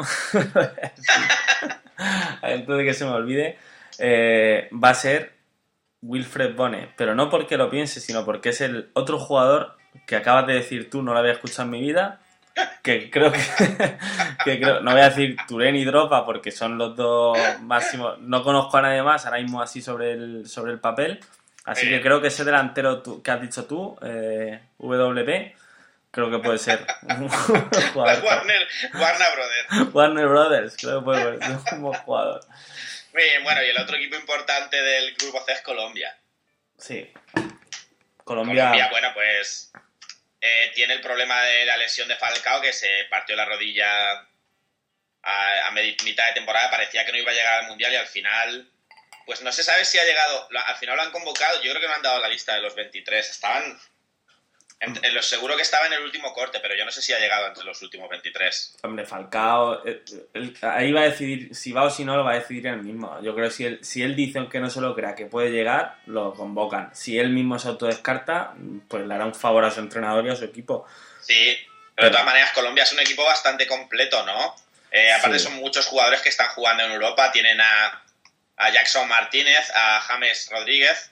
antes de que se me olvide, va a ser Wilfred Bone, pero no porque lo piense, sino porque es el otro jugador que acabas de decir tú, no lo había escuchado en mi vida, que creo no voy a decir Touré ni Drogba porque son los dos máximos, no conozco a nadie más ahora mismo así sobre el papel, así que creo que ese delantero que has dicho tú, WP, creo que puede ser un jugador. Warner Brothers. Warner Brothers, creo que puede ser un buen jugador. Muy bien, bueno, y el otro equipo importante del grupo C es Colombia. Sí. Colombia, bueno, pues tiene el problema de la lesión de Falcao, que se partió la rodilla a mitad de temporada. Parecía que no iba a llegar al Mundial y al final, pues no se sabe si ha llegado. Al final lo han convocado, yo creo que no han dado la lista de los 23. Estaban... En lo seguro que estaba en el último corte, pero yo no sé si ha llegado entre los últimos 23. Hombre, Falcao, ahí va a decidir, si va o si no, lo va a decidir él mismo. Yo creo que si él dice, aunque no se lo crea, que puede llegar, lo convocan. Si él mismo se autodescarta, pues le hará un favor a su entrenador y a su equipo. Sí, pero de todas maneras Colombia es un equipo bastante completo, ¿no? Aparte son muchos jugadores que están jugando en Europa. Tienen a Jackson Martínez, a James Rodríguez,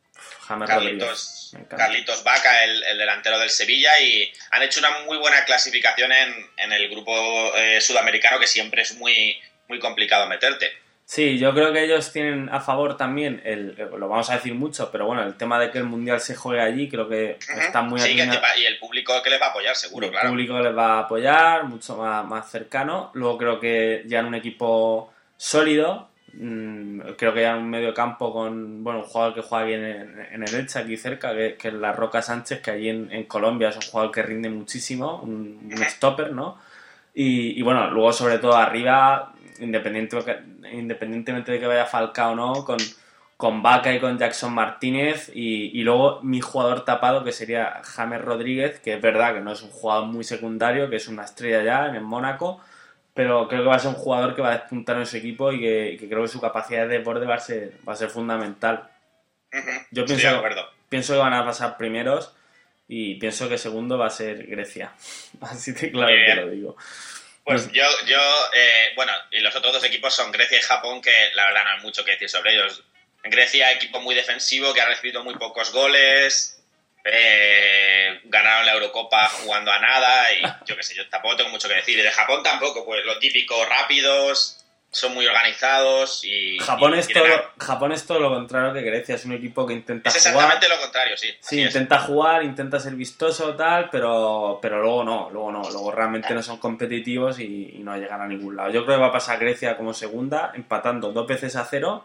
Carlitos Vaca, el delantero del Sevilla, y han hecho una muy buena clasificación en el grupo sudamericano, que siempre es muy, muy complicado meterte. Sí, yo creo que ellos tienen a favor también, lo vamos a decir mucho, pero bueno, el tema de que el Mundial se juegue allí, creo que está muy alineado. Y el público que les va a apoyar, seguro, claro. El público les va a apoyar, mucho más cercano. Luego creo que ya en un equipo sólido, creo que ya en un medio campo con un jugador que juega bien en el Elche, aquí cerca, que es la Roca Sánchez, que allí en Colombia es un jugador que rinde muchísimo, un stopper, ¿no? Y bueno, luego sobre todo arriba, independientemente de que vaya Falcao o no, con Vaca y con Jackson Martínez, y luego mi jugador tapado, que sería James Rodríguez, que es verdad que no es un jugador muy secundario, que es una estrella ya en el Mónaco, pero creo que va a ser un jugador que va a despuntar en su equipo y que creo que su capacidad de desborde va a ser fundamental. Yo pienso que van a pasar primeros y pienso que segundo va a ser Grecia. Así de claro que lo digo. Pues bueno, y los otros dos equipos son Grecia y Japón, que la verdad no hay mucho que decir sobre ellos. En Grecia, equipo muy defensivo, que ha recibido muy pocos goles, ganaron la Eurocopa jugando a nada, y yo qué sé, yo tampoco tengo mucho que decir. Y de Japón tampoco, pues lo típico, rápidos, son muy organizados y... Japón es tienen Japón es todo lo contrario que Grecia, es un equipo que intenta es jugar. exactamente lo contrario, sí. Sí, intenta jugar, intenta ser vistoso tal, pero luego no, luego realmente no son competitivos y no llegan a ningún lado. Yo creo que va a pasar Grecia como segunda, empatando 2-0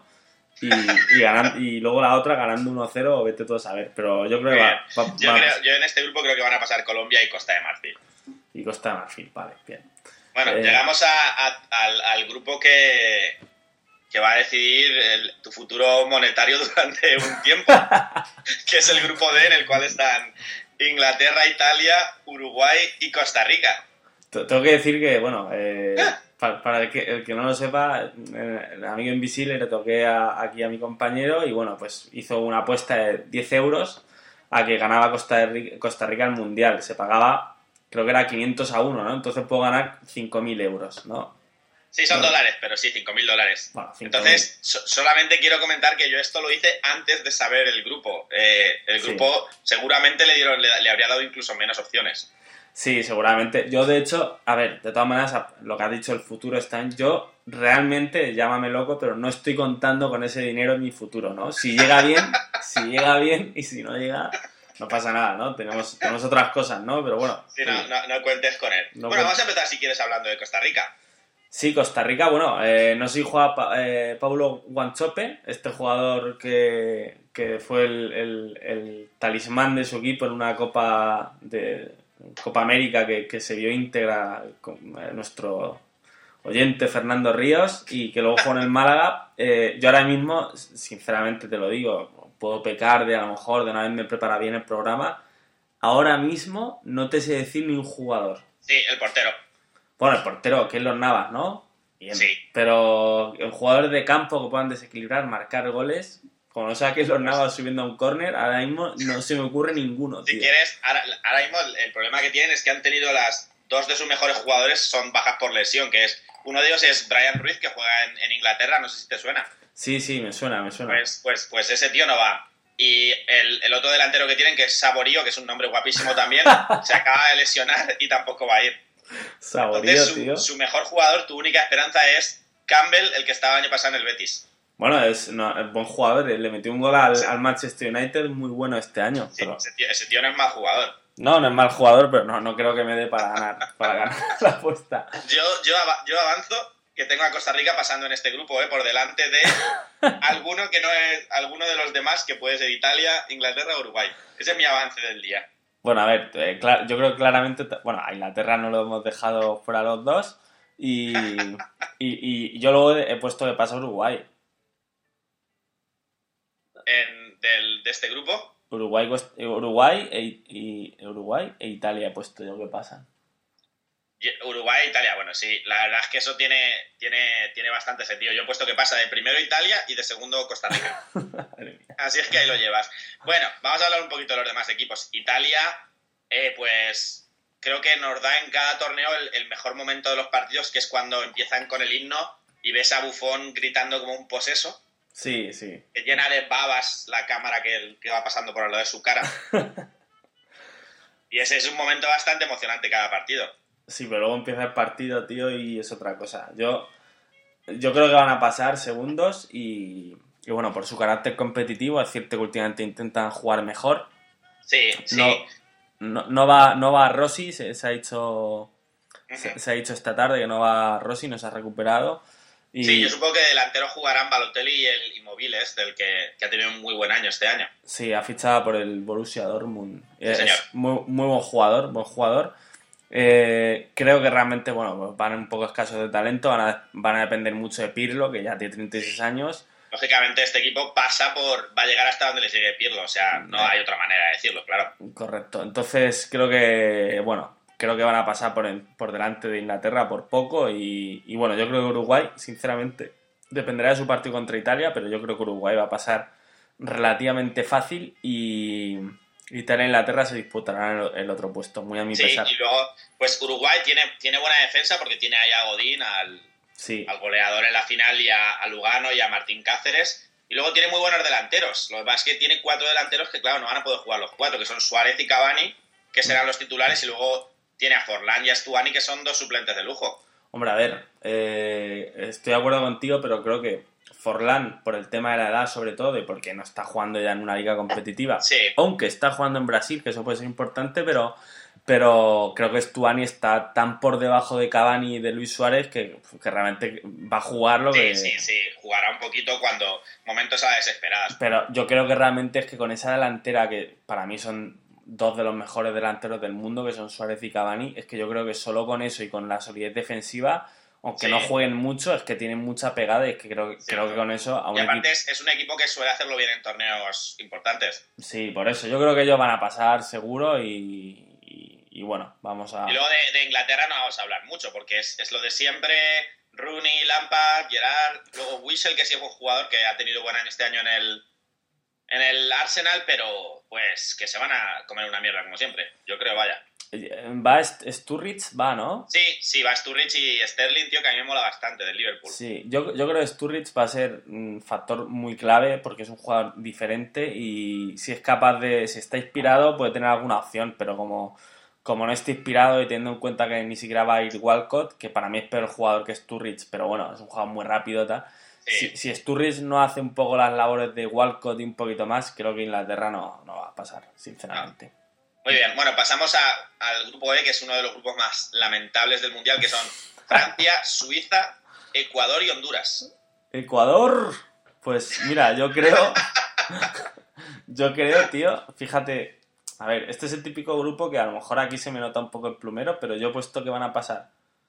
y luego la otra ganando 1-0 o vete todo a saber, pero yo creo que yo en este grupo creo que van a pasar Colombia y Costa de Marfil. Y Costa de Marfil, vale, bien. Bueno, llegamos al grupo que va a decidir tu futuro monetario durante un tiempo, que es el grupo D, en el cual están Inglaterra, Italia, Uruguay y Costa Rica. Tengo que decir que, bueno, para el que no lo sepa, el amigo invisible le toqué aquí a mi compañero y, bueno, pues hizo una apuesta de 10 euros a que ganaba Costa Rica el Mundial. Se pagaba, creo que era 500-1, ¿no? Entonces puedo ganar 5.000 euros, ¿no? Sí, son dólares, pero sí, $5.000. Bueno, entonces, solamente quiero comentar que yo esto lo hice antes de saber el grupo. El grupo seguramente le habría dado incluso menos opciones. Sí, seguramente. Yo, de hecho, a ver, de todas maneras, lo que ha dicho el futuro está en... Yo realmente, llámame loco, pero no estoy contando con ese dinero en mi futuro, ¿no? Si llega bien, y si no llega, no pasa nada, ¿no? Tenemos otras cosas, ¿no? Pero bueno. Sí, no cuentes con él. Vamos a empezar, si quieres, hablando de Costa Rica. Sí, Costa Rica, bueno, no sé si juega Paulo Guanchope, este jugador que fue el talismán de su equipo en una Copa América que se vio íntegra con nuestro oyente Fernando Ríos y que luego jugó en el Málaga. Yo ahora mismo, sinceramente te lo digo, puedo pecar de a lo mejor de no haberme preparado bien el programa. Ahora mismo no te sé decir ni un jugador. Sí, el portero. Bueno, el portero, Keylor Navas, ¿no? Bien. Sí. Pero jugadores de campo que puedan desequilibrar, marcar goles, como no sea Keylor Navas subiendo a un córner, ahora mismo no se me ocurre ninguno, tío. Si quieres, ahora mismo el problema que tienen es que han tenido dos de sus mejores jugadores son bajas por lesión, que es uno de ellos es Brian Ruiz, que juega en Inglaterra, no sé si te suena. Sí, me suena. Pues ese tío no va. Y el otro delantero que tienen, que es Saborío, que es un nombre guapísimo también, se acaba de lesionar y tampoco va a ir. Saborío, entonces, tío. Su mejor jugador, tu única esperanza es Campbell, el que estaba el año pasado en el Betis. Bueno, es buen jugador, le metió un gol al Manchester United muy bueno este año. Sí, pero... ese tío no es mal jugador. No es mal jugador, pero no creo que me dé para ganar la apuesta. Yo avanzo que tengo a Costa Rica pasando en este grupo, por delante de alguno que no es alguno de los demás, que puede ser Italia, Inglaterra o Uruguay. Ese es mi avance del día. Bueno, a ver, yo creo que claramente... Bueno, a Inglaterra no lo hemos dejado fuera los dos y yo luego he puesto de paso a Uruguay. ¿De este grupo? Uruguay e Italia he puesto yo que pasan. Uruguay e Italia, bueno, sí, la verdad es que eso tiene bastante sentido. Yo he puesto que pasa de primero Italia y de segundo Costa Rica. Así es que ahí lo llevas. Bueno, vamos a hablar un poquito de los demás equipos. Italia, pues creo que nos da en cada torneo el mejor momento de los partidos, que es cuando empiezan con el himno y ves a Buffon gritando como un poseso. Sí. Que llena de babas la cámara que va pasando por al lado de su cara. Y ese es un momento bastante emocionante cada partido. Sí, pero luego empieza el partido, tío, y es otra cosa. Yo creo que van a pasar segundos y bueno, por su carácter competitivo, es cierto que últimamente intentan jugar mejor. Sí. No va Rossi, se ha dicho esta tarde que no va Rossi, no se ha recuperado. Sí, yo supongo que delanteros jugarán Balotelli y el Inmóviles, del que ha tenido un muy buen año este año. Sí, ha fichado por el Borussia Dortmund. Sí, señor. Es muy buen jugador. Creo que realmente, bueno, van un poco escasos de talento, van a depender mucho de Pirlo, que ya tiene 36 años. Lógicamente este equipo va a llegar hasta donde le llegue Pirlo, o sea, no hay otra manera de decirlo, claro. Correcto, entonces creo que van a pasar por delante de Inglaterra por poco y bueno, yo creo que Uruguay, sinceramente, dependerá de su partido contra Italia, pero yo creo que Uruguay va a pasar relativamente fácil y Italia e Inglaterra se disputarán el otro puesto, muy a mi pesar. Sí, y luego, pues Uruguay tiene buena defensa porque tiene ahí a Godín, al goleador en la final, y a Lugano y a Martín Cáceres. Y luego tiene muy buenos delanteros. Lo que pasa es que tiene 4 delanteros que, claro, no van a poder jugar los 4, que son Suárez y Cavani, que serán los titulares, y luego tiene a Forlán y a Stuani, que son 2 suplentes de lujo. Hombre, a ver, estoy de acuerdo contigo, pero creo que Forlán, por el tema de la edad sobre todo, y porque no está jugando ya en una liga competitiva, Sí. aunque está jugando en Brasil, que eso puede ser importante, pero creo que Stuani está tan por debajo de Cavani y de Luis Suárez que realmente va a jugar lo que... Sí, jugará un poquito cuando momentos a desesperadas. Pero yo creo que realmente es que con esa delantera, que para mí son dos de los mejores delanteros del mundo, que son Suárez y Cavani, es que yo creo que solo con eso y con la solidez defensiva, aunque no jueguen mucho, es que tienen mucha pegada y es que creo que con eso... Y aparte es un equipo que suele hacerlo bien en torneos importantes. Sí, por eso. Yo creo que ellos van a pasar seguro y bueno, vamos a... Y luego de Inglaterra no vamos a hablar mucho, porque es lo de siempre. Rooney, Lampard, Gerrard, luego Wissel, que sí es un jugador que ha tenido buena en este año en el Arsenal, pero pues que se van a comer una mierda como siempre. Yo creo, vaya. Va Sturridge, va, ¿no? Sí, va Sturridge y Sterling, tío, que a mí me mola bastante del Liverpool. Sí, yo creo que Sturridge va a ser un factor muy clave porque es un jugador diferente y si es capaz de, si está inspirado puede tener alguna opción, pero como no está inspirado y teniendo en cuenta que ni siquiera va a ir Walcott, que para mí es peor jugador que Sturridge, pero bueno, es un jugador muy rápido, tal. Sí. Si Sturridge no hace un poco las labores de Walcott y un poquito más, creo que Inglaterra no va a pasar, sinceramente. No. Muy bien, bueno, pasamos al grupo E, que es uno de los grupos más lamentables del Mundial, que son Francia, Suiza, Ecuador y Honduras. Ecuador, pues mira, yo creo, tío, fíjate, a ver, este es el típico grupo que a lo mejor aquí se me nota un poco el plumero, pero yo he puesto que van a pasar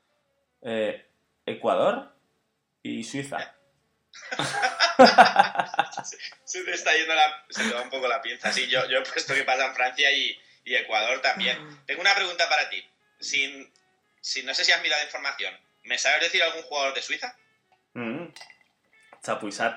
Ecuador y Suiza. Se te está yendo se te va un poco la pinza. Sí, yo he puesto que pasan Francia y Ecuador también. Tengo una pregunta para ti. No sé si has mirado información. ¿Me sabes decir algún jugador de Suiza? Chapuisat.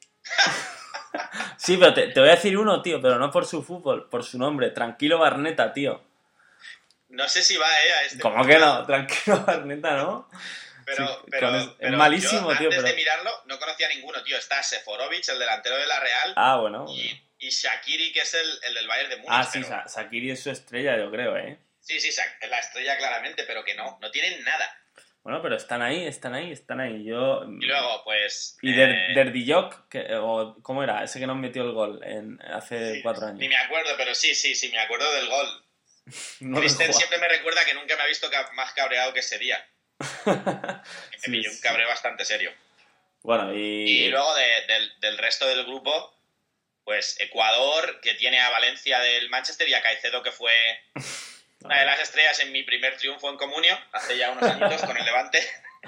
Sí, pero te voy a decir uno, tío, pero no por su fútbol, por su nombre. Tranquilo Barneta, tío. No sé si va a este. ¿Cómo que no? Tranquilo Barneta, ¿no? Pero es malísimo, yo, tío. Antes de mirarlo, no conocía a ninguno, tío. Está Seferovic, el delantero de la Real. Ah, bueno. Y Shaqiri, que es el del Bayern de Múnich. Ah, sí, Shaqiri es su estrella, yo creo, ¿eh? Sí, es la estrella claramente, pero que no tienen nada. Bueno, pero están ahí. Yo... Y luego, pues... Y Derdillok, ¿cómo era? Ese que nos metió el gol hace 4 años. Ni me acuerdo, pero sí, me acuerdo del gol. Christen siempre me recuerda que nunca me ha visto más cabreado que ese día. Me pilló un cabreo bastante serio. Bueno, y luego del resto del grupo, pues Ecuador, que tiene a Valencia del Manchester y a Caicedo, que fue una de las estrellas en mi primer triunfo en Comunio, hace ya unos añitos con el Levante.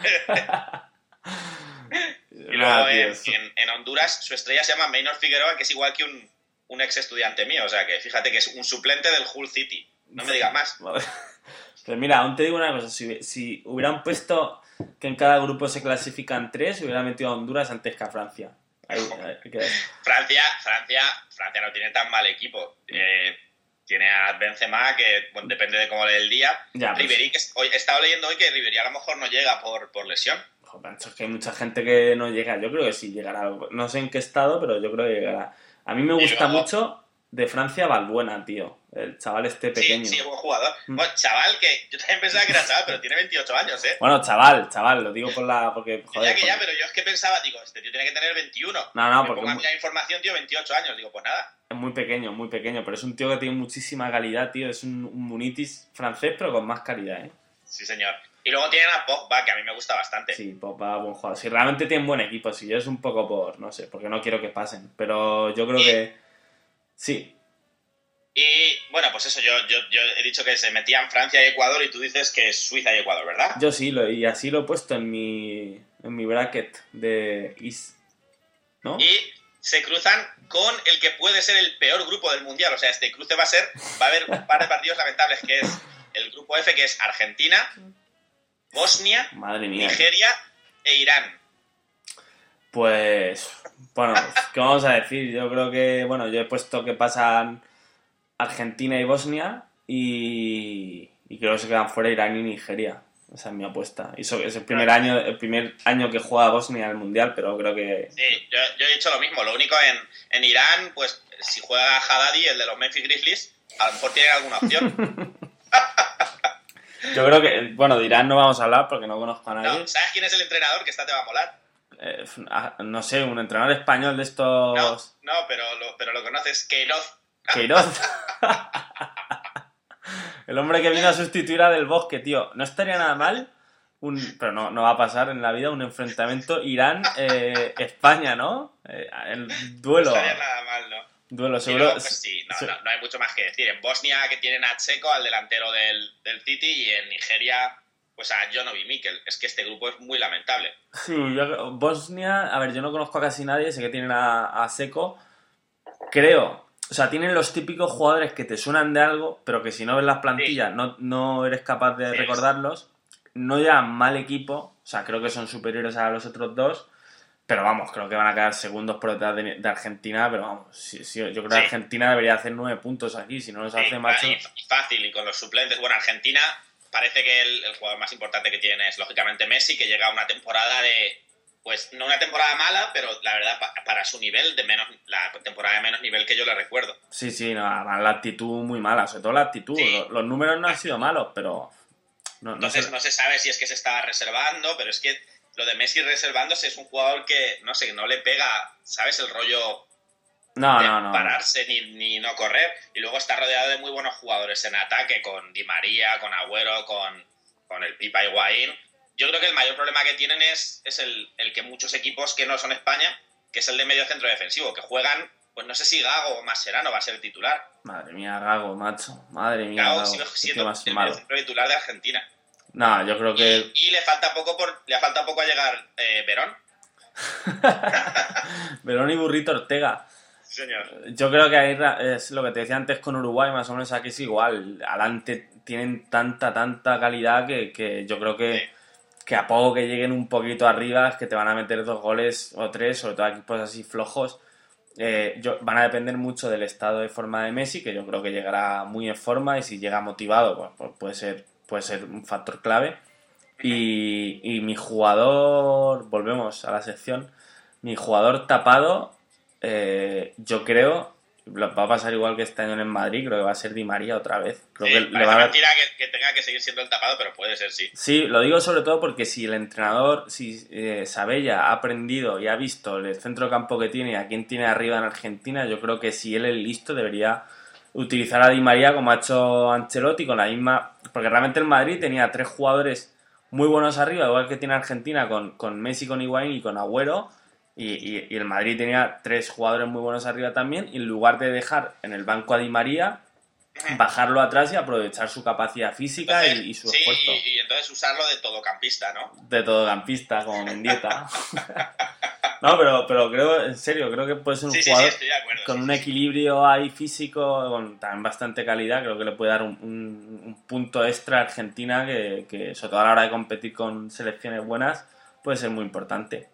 Y luego en Honduras, su estrella se llama Maynor Figueroa, que es igual que un ex estudiante mío, o sea que fíjate que es un suplente del Hull City. No me digas más. Pues mira, aún te digo una cosa, si hubieran puesto que en cada grupo se clasifican 3, hubiera metido a Honduras antes que a Francia. Francia no tiene tan mal equipo. Tiene a Benzema, que bueno, depende de cómo lee el día. Ya, pues. Ribéry, he estado leyendo hoy que Ribéry a lo mejor no llega por lesión. Joder, es que hay mucha gente que no llega. Yo creo que sí llegará. No sé en qué estado, pero yo creo que llegará. A mí me gusta mucho de Francia Valbuena, tío. El chaval pequeño. Sí, buen jugador. Bueno, chaval, que yo también pensaba que era chaval, pero tiene 28 años, ¿eh? Bueno, chaval, lo digo porque, joder. Ya, pero yo es que pensaba, digo, este tío tiene que tener 21. No, porque... pongo la información, tío, 28 años. Digo, pues nada. Es muy pequeño, pero es un tío que tiene muchísima calidad, tío. Es un Munitis francés, pero con más calidad, ¿eh? Sí, señor. Y luego tienen a Pogba, que a mí me gusta bastante. Sí, Pogba, buen jugador. Si realmente tienen buen equipo, si yo es un poco no sé, porque no quiero que pasen. Pero yo creo que sí. Y bueno, pues eso, yo he dicho que se metían Francia y Ecuador y tú dices que es Suiza y Ecuador, ¿verdad? Yo sí, y así lo he puesto en mi bracket de East, ¿no? Y se cruzan con el que puede ser el peor grupo del Mundial. O sea, este cruce va a haber un par de partidos lamentables, que es el grupo F, que es Argentina, Bosnia, Nigeria e Irán. Pues, bueno, ¿qué vamos a decir? Yo creo que, bueno, yo he puesto que pasan Argentina y Bosnia y creo que se quedan fuera Irán y Nigeria. Esa es mi apuesta. Y eso es el primer año que juega Bosnia en el Mundial, pero creo que... Sí, yo he dicho lo mismo. Lo único en Irán, pues si juega Haddadi, el de los Memphis Grizzlies, a lo mejor tiene alguna opción. Yo creo que, bueno, de Irán no vamos a hablar porque no conozco a nadie. No, ¿sabes quién es el entrenador? Que esta te va a molar. No sé, un entrenador español de estos... No, pero lo conoces, Queiroz. Queiroz. El hombre que vino a sustituir a Del Bosque, tío. No estaría nada mal, pero no va a pasar en la vida, un enfrentamiento Irán-España, ¿no? El duelo. No estaría nada mal, ¿no? Duelo, Y seguro. luego, pues sí, no hay mucho más que decir. En Bosnia, que tienen a Checo, al delantero del City, y en Nigeria, pues a Jonovi Mikel. Es que este grupo es muy lamentable. Sí, Bosnia, a ver, yo no conozco a casi nadie, sé que tienen a Seco. Creo, o sea, tienen los típicos jugadores que te suenan de algo, pero que si no ves las plantillas no eres capaz de recordarlos. No llevan mal equipo, o sea, creo que son superiores a los otros dos. Pero vamos, creo que van a quedar segundos por detrás de Argentina, pero vamos, yo creo que Argentina debería hacer 9 puntos aquí, si no los hace, macho. Y fácil, y con los suplentes. Bueno, Argentina parece que el jugador más importante que tiene es, lógicamente, Messi, que llega a una temporada pues no una temporada mala, pero la verdad, para su nivel, la temporada de menos nivel que yo le recuerdo. Sí, no, la actitud muy mala, sobre todo la actitud. Sí. Los números no han sido malos, pero... Entonces no se sabe si es que se estaba reservando, pero es que lo de Messi reservándose es un jugador que, no sé, no le pega, ¿sabes? El rollo de pararse ni no correr. Y luego está rodeado de muy buenos jugadores en ataque, con Di María, con Agüero, con el Pipa Higuaín. Yo creo que el mayor problema que tienen es el que muchos equipos que no son España, que es el de medio centro defensivo, que juegan, pues no sé si Gago o Mascherano va a ser el titular. Madre mía, Gago, macho. Madre mía, Gago sigue siendo el medio centro titular de Argentina. No, yo creo que... Y le falta poco a llegar Verón. Verón y Burrito Ortega. Sí, señor. Yo creo que ahí es lo que te decía antes con Uruguay, más o menos aquí es igual. Adelante tienen tanta calidad que yo creo que a poco que lleguen un poquito arriba es que te van a meter 2 goles o 3, sobre todo equipos así flojos. Van a depender mucho del estado de forma de Messi, que yo creo que llegará muy en forma, y si llega motivado, pues puede ser un factor clave. Y mi jugador, volvemos a la sección, mi jugador tapado, yo creo, va a pasar igual que este año en Madrid, creo que va a ser Di María otra vez. Creo que le va a mentira que tenga que seguir siendo el tapado, pero puede ser, sí. Sí, lo digo sobre todo porque si el entrenador, Sabella ha aprendido y ha visto el centro campo que tiene y a quién tiene arriba en Argentina, yo creo que si él es listo debería utilizar a Di María como ha hecho Ancelotti, con la misma... Porque realmente el Madrid tenía 3 jugadores muy buenos arriba, igual que tiene Argentina con Messi, con Higuaín y con Agüero, y el Madrid tenía 3 jugadores muy buenos arriba también, y en lugar de dejar en el banco a Di María, bajarlo atrás y aprovechar su capacidad física y su esfuerzo. Y entonces usarlo de todocampista, ¿no? De todocampista, como Mendieta. No, pero creo, en serio, creo que puede ser un jugador estoy de acuerdo, con un equilibrio ahí físico, con también bastante calidad. Creo que le puede dar un punto extra a Argentina que, sobre todo a la hora de competir con selecciones buenas, puede ser muy importante.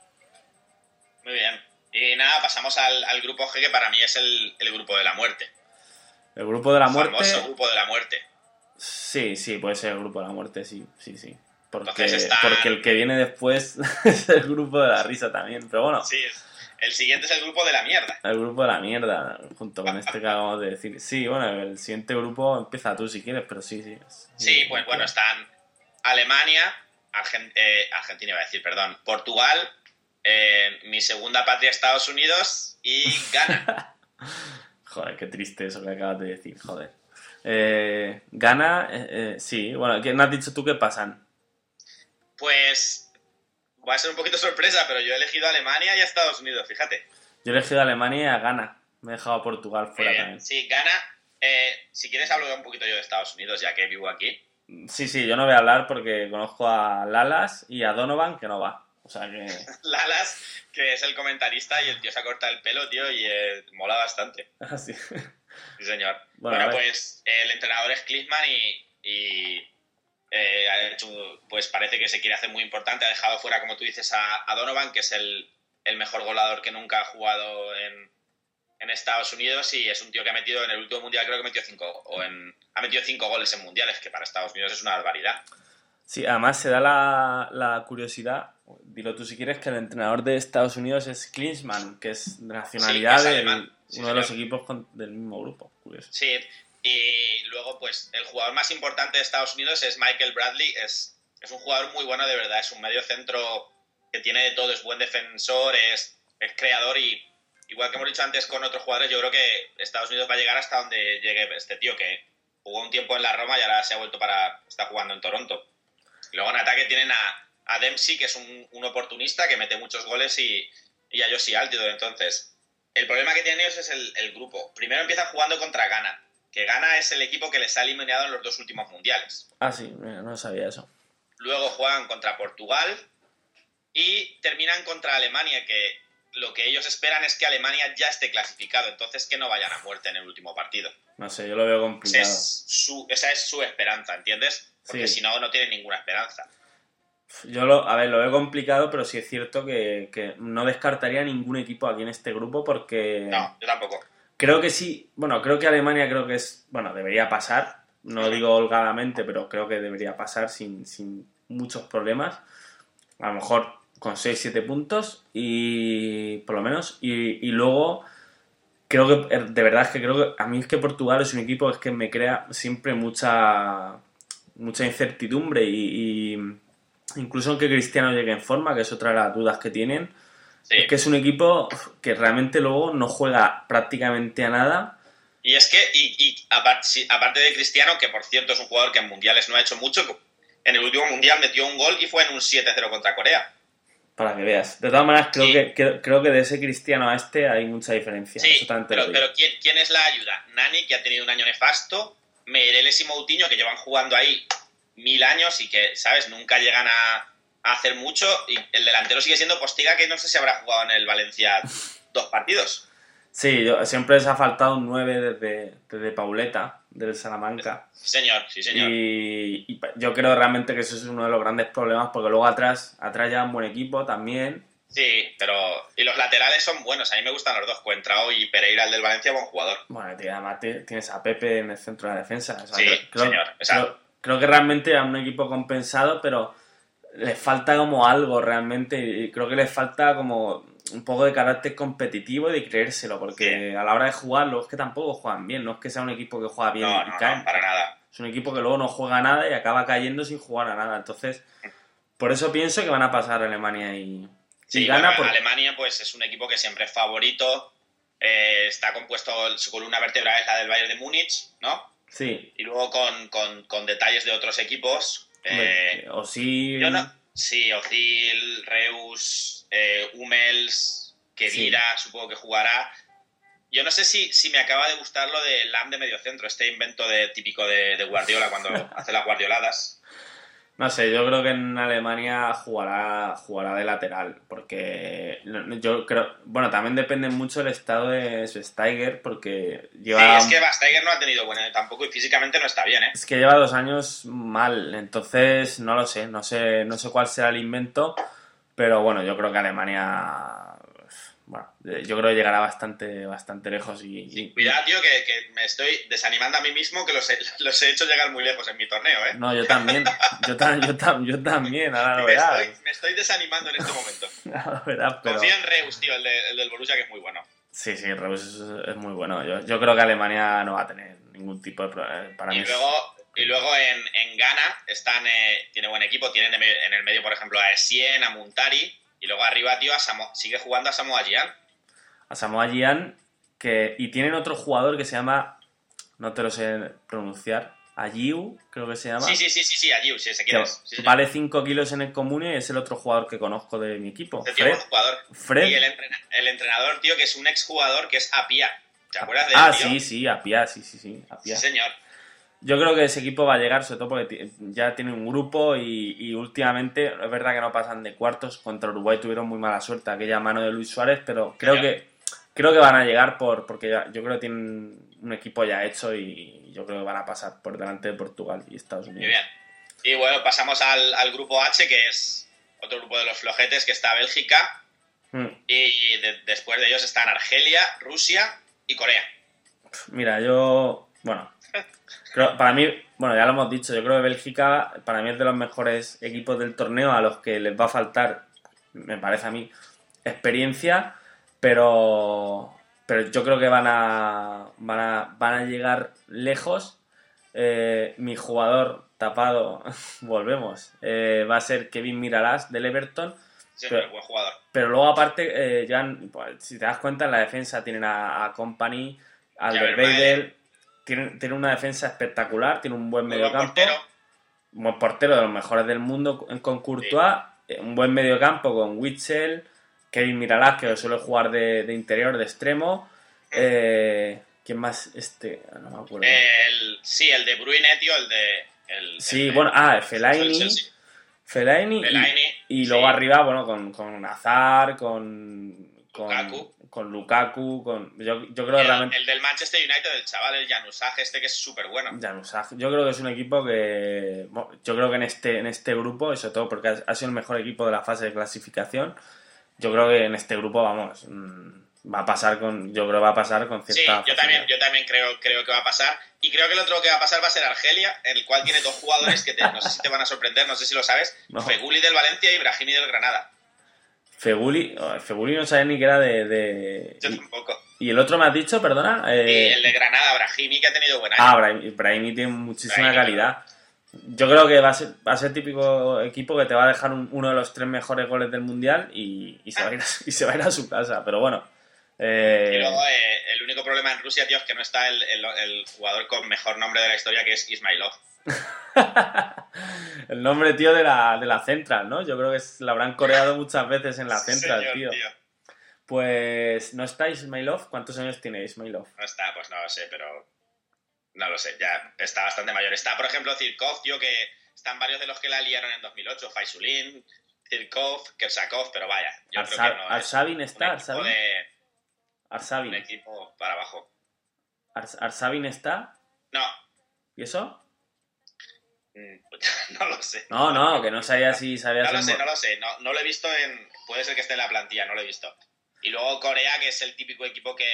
Muy bien. Y nada, pasamos al grupo G, que para mí es el grupo de la muerte. El grupo de la muerte... El famoso grupo de la muerte. Sí, puede ser el grupo de la muerte, sí. Porque el que viene después es el grupo de la risa también, pero bueno. Sí, el siguiente es el grupo de la mierda. El grupo de la mierda, junto con este que acabamos de decir. Sí, bueno, el siguiente grupo empieza tú si quieres, pero sí. Sí, pues bueno, están Alemania, Argentina iba a decir, perdón, Portugal, mi segunda patria Estados Unidos y Ghana. Joder, qué triste eso que acabas de decir, joder. Ghana, sí, bueno, ¿qué me has dicho tú que pasan? Pues va a ser un poquito sorpresa, pero yo he elegido a Alemania y a Estados Unidos, fíjate. Yo he elegido a Alemania y a Ghana. Me he dejado a Portugal fuera también. Sí, Ghana, si quieres hablo un poquito yo de Estados Unidos, ya que vivo aquí. Sí, yo no voy a hablar porque conozco a Lalas y a Donovan, que no va. O sea que... Lalas, que es el comentarista, y el tío se ha cortado el pelo, tío, y mola bastante. Ah, sí. Sí, señor. Bueno, pues el entrenador es Klinsmann y ha hecho, pues parece que se quiere hacer muy importante. Ha dejado fuera, como tú dices, a Donovan, que es el mejor goleador que nunca ha jugado en Estados Unidos, y es un tío que ha metido en el último mundial, creo que ha metido 5 goles en mundiales, que para Estados Unidos es una barbaridad. Sí, además se da la curiosidad, dilo tú si quieres, que el entrenador de Estados Unidos es Klinsmann, que es de nacionalidad uno de los equipos del mismo grupo. Curioso. Sí, Y luego, pues, el jugador más importante de Estados Unidos es Michael Bradley. Es un jugador muy bueno de verdad. Es un medio centro que tiene de todo. Es buen defensor, es creador y, igual que hemos dicho antes con otros jugadores, yo creo que Estados Unidos va a llegar hasta donde llegue este tío, que jugó un tiempo en la Roma y ahora se ha vuelto está jugando en Toronto. Y luego en ataque tienen a Dempsey, que es un oportunista que mete muchos goles, y a Josie Altidore. Entonces, el problema que tienen ellos es el grupo. Primero empiezan jugando contra Ghana, que Ghana es el equipo que les ha eliminado en los 2 últimos mundiales. Ah, sí, mira, no sabía eso. Luego juegan contra Portugal y terminan contra Alemania, que lo que ellos esperan es que Alemania ya esté clasificado, entonces que no vayan a muerte en el último partido. No sé, yo lo veo complicado. Esa es su esperanza, ¿entiendes? Porque sí. si no, no tienen ninguna esperanza. Yo lo veo complicado, pero sí es cierto que no descartaría ningún equipo aquí en este grupo porque... No, yo tampoco. Creo que sí, bueno, creo que Alemania debería pasar, no digo holgadamente, pero creo que debería pasar sin muchos problemas, a lo mejor con 6-7 puntos y por lo menos, y luego creo que, de verdad es que creo que a mí es que Portugal es un equipo que me crea siempre mucha incertidumbre y incluso aunque Cristiano llegue en forma, que es otra de las dudas que tienen, sí. Es que es un equipo que realmente luego no juega prácticamente a nada. Y es que, aparte de Cristiano, que por cierto es un jugador que en mundiales no ha hecho mucho, en el último mundial metió un gol y fue en un 7-0 contra Corea. Para que veas. De todas maneras, creo que de ese Cristiano a este hay mucha diferencia. Sí, pero ¿quién es la ayuda? Nani, que ha tenido un año nefasto, Meireles y Moutinho, que llevan jugando ahí 1000 años y que, ¿sabes? Nunca llegan a hacer mucho, y el delantero sigue siendo Postiga, que no sé si habrá jugado en el Valencia 2 partidos. Sí, siempre les ha faltado un 9 desde Pauleta, del Salamanca. Sí, señor. Y yo creo realmente que eso es uno de los grandes problemas, porque luego atrás ya un buen equipo también. Sí, y los laterales son buenos. A mí me gustan los dos, Coentrao y Pereira, el del Valencia, buen jugador. Bueno, tío, además tienes a Pepe en el centro de la defensa. O sea, sí, señor. Creo que realmente es un equipo compensado, pero les falta como algo realmente, y creo que les falta como un poco de carácter competitivo y de creérselo, porque a la hora de jugarlo es que tampoco juegan bien, no es que sea un equipo que juega bien y caen. No, para nada. Es un equipo que luego no juega nada y acaba cayendo sin jugar a nada. Entonces, por eso pienso que van a pasar Alemania y Ghana. Alemania pues es un equipo que siempre es favorito, está compuesto, su columna vertebral es la del Bayern de Múnich, ¿no? Sí. Y luego con detalles de otros equipos. Ozil. Ozil, Reus, Hummels, Kedira, sí. Supongo que jugará. Yo no sé si me acaba de gustar lo de Lam de mediocentro, este invento típico de Guardiola cuando hace las guardioladas. No sé, yo creo que en Alemania jugará de lateral, porque yo creo... Bueno, también depende mucho el estado de Schweinsteiger, porque lleva... Sí, es que Schweinsteiger no ha tenido bueno tampoco, y físicamente no está bien, ¿eh? Es que lleva 2 años mal, entonces no lo sé, no sé cuál será el invento, pero bueno, yo creo que Alemania... Bueno, yo creo que llegará bastante lejos y... Sí, cuidado, tío, que me estoy desanimando a mí mismo, que los he hecho llegar muy lejos en mi torneo, ¿eh? No, yo también, ahora lo verás. Me estoy desanimando en este momento. Ahora lo verás, pero... Confío en Reus, tío, el del Borussia, que es muy bueno. Sí, Reus es muy bueno. Yo creo que Alemania no va a tener ningún tipo de problema. Para mí y luego en Ghana tiene buen equipo, tienen en el medio, por ejemplo, a Essien, a Muntari... Y luego arriba, tío, sigue jugando a Samoa Gyan. A Samoa Gyan, y tienen otro jugador que se llama, no te lo sé pronunciar, Ayiu, creo que se llama. Sí, Ayiu, sí, ese quién es. Sí, vale 5 kilos en el común y es el otro jugador que conozco de mi equipo. Este tío es un jugador. Fred. Y el entrenador, tío, que es un exjugador, que es Apia. ¿Te acuerdas de él, tío? Sí, Apia, sí. Apia. Sí, señor. Yo creo que ese equipo va a llegar, sobre todo porque ya tiene un grupo y últimamente, es verdad que no pasan de cuartos, contra Uruguay tuvieron muy mala suerte, aquella mano de Luis Suárez, pero creo que van a llegar porque yo creo que tienen un equipo ya hecho y yo creo que van a pasar por delante de Portugal y Estados Unidos. Muy bien. Y bueno, pasamos al grupo H, que es otro grupo de los flojetes, que está Bélgica, y después de ellos están Argelia, Rusia y Corea. Mira, para mí, bueno, ya lo hemos dicho, yo creo que Bélgica para mí es de los mejores equipos del torneo, a los que les va a faltar, me parece a mí, experiencia, pero pero yo creo que van a llegar lejos. Mi jugador tapado, volvemos, va a ser Kevin Mirallas del Everton. Sí, pero buen jugador. Pero luego aparte, pues, si te das cuenta, en la defensa tienen a Kompany, al Alderweireld, tienen una defensa espectacular, tiene un buen mediocampo, un buen portero de los mejores del mundo con Courtois, un buen mediocampo con Witsel, Kevin Mirallas, que suele jugar de interior, de extremo. ¿Quién más? No me acuerdo. El de Bruyne, tío, Fellaini y luego arriba, bueno, con Hazard, con Lukaku, yo creo que realmente... El del Manchester United, el chaval, el Januzaj, que es súper bueno. Januzaj, yo creo que es un equipo que... Bueno, yo creo que en este grupo, y sobre todo porque ha sido el mejor equipo de la fase de clasificación, yo creo que en este grupo, vamos, va a pasar con cierta... Sí, yo también creo que va a pasar. Y creo que el otro que va a pasar va a ser Argelia, en el cual tiene dos jugadores que no sé si te van a sorprender, no sé si lo sabes. No. Feghouli del Valencia y Brahimi del Granada. Feghouli no sabía ni que era de... Yo tampoco. ¿Y el otro me has dicho, perdona? El de Granada, Brahimi, que ha tenido buen año. Brahimi tiene muchísima calidad. Yo creo que va a ser típico equipo que te va a dejar uno de los 3 mejores goles del Mundial y se va a ir a su casa, pero bueno. Y luego el único problema en Rusia, tío, es que no está el jugador con mejor nombre de la historia, que es Ismailov. El nombre, tío, de la Central, ¿no? Yo creo que lo habrán coreado muchas veces en la Central, señor, tío. Pues no está Ismailov. ¿Cuántos años tiene Ismailov? No está, pues no lo sé, pero... No lo sé, ya está bastante mayor. Está, por ejemplo, Zirkov, tío, que están varios de los que la liaron en 2008. Faisulin, Zirkov, Kersakov, pero vaya. Yo creo que no. Arshavin está, Arshavin. Un equipo para abajo. ¿Arshavin está? No. ¿Y eso? No lo sé. No, que no sabía si sabía... No lo sé. No lo he visto Puede ser que esté en la plantilla, no lo he visto. Y luego Corea, que es el típico equipo que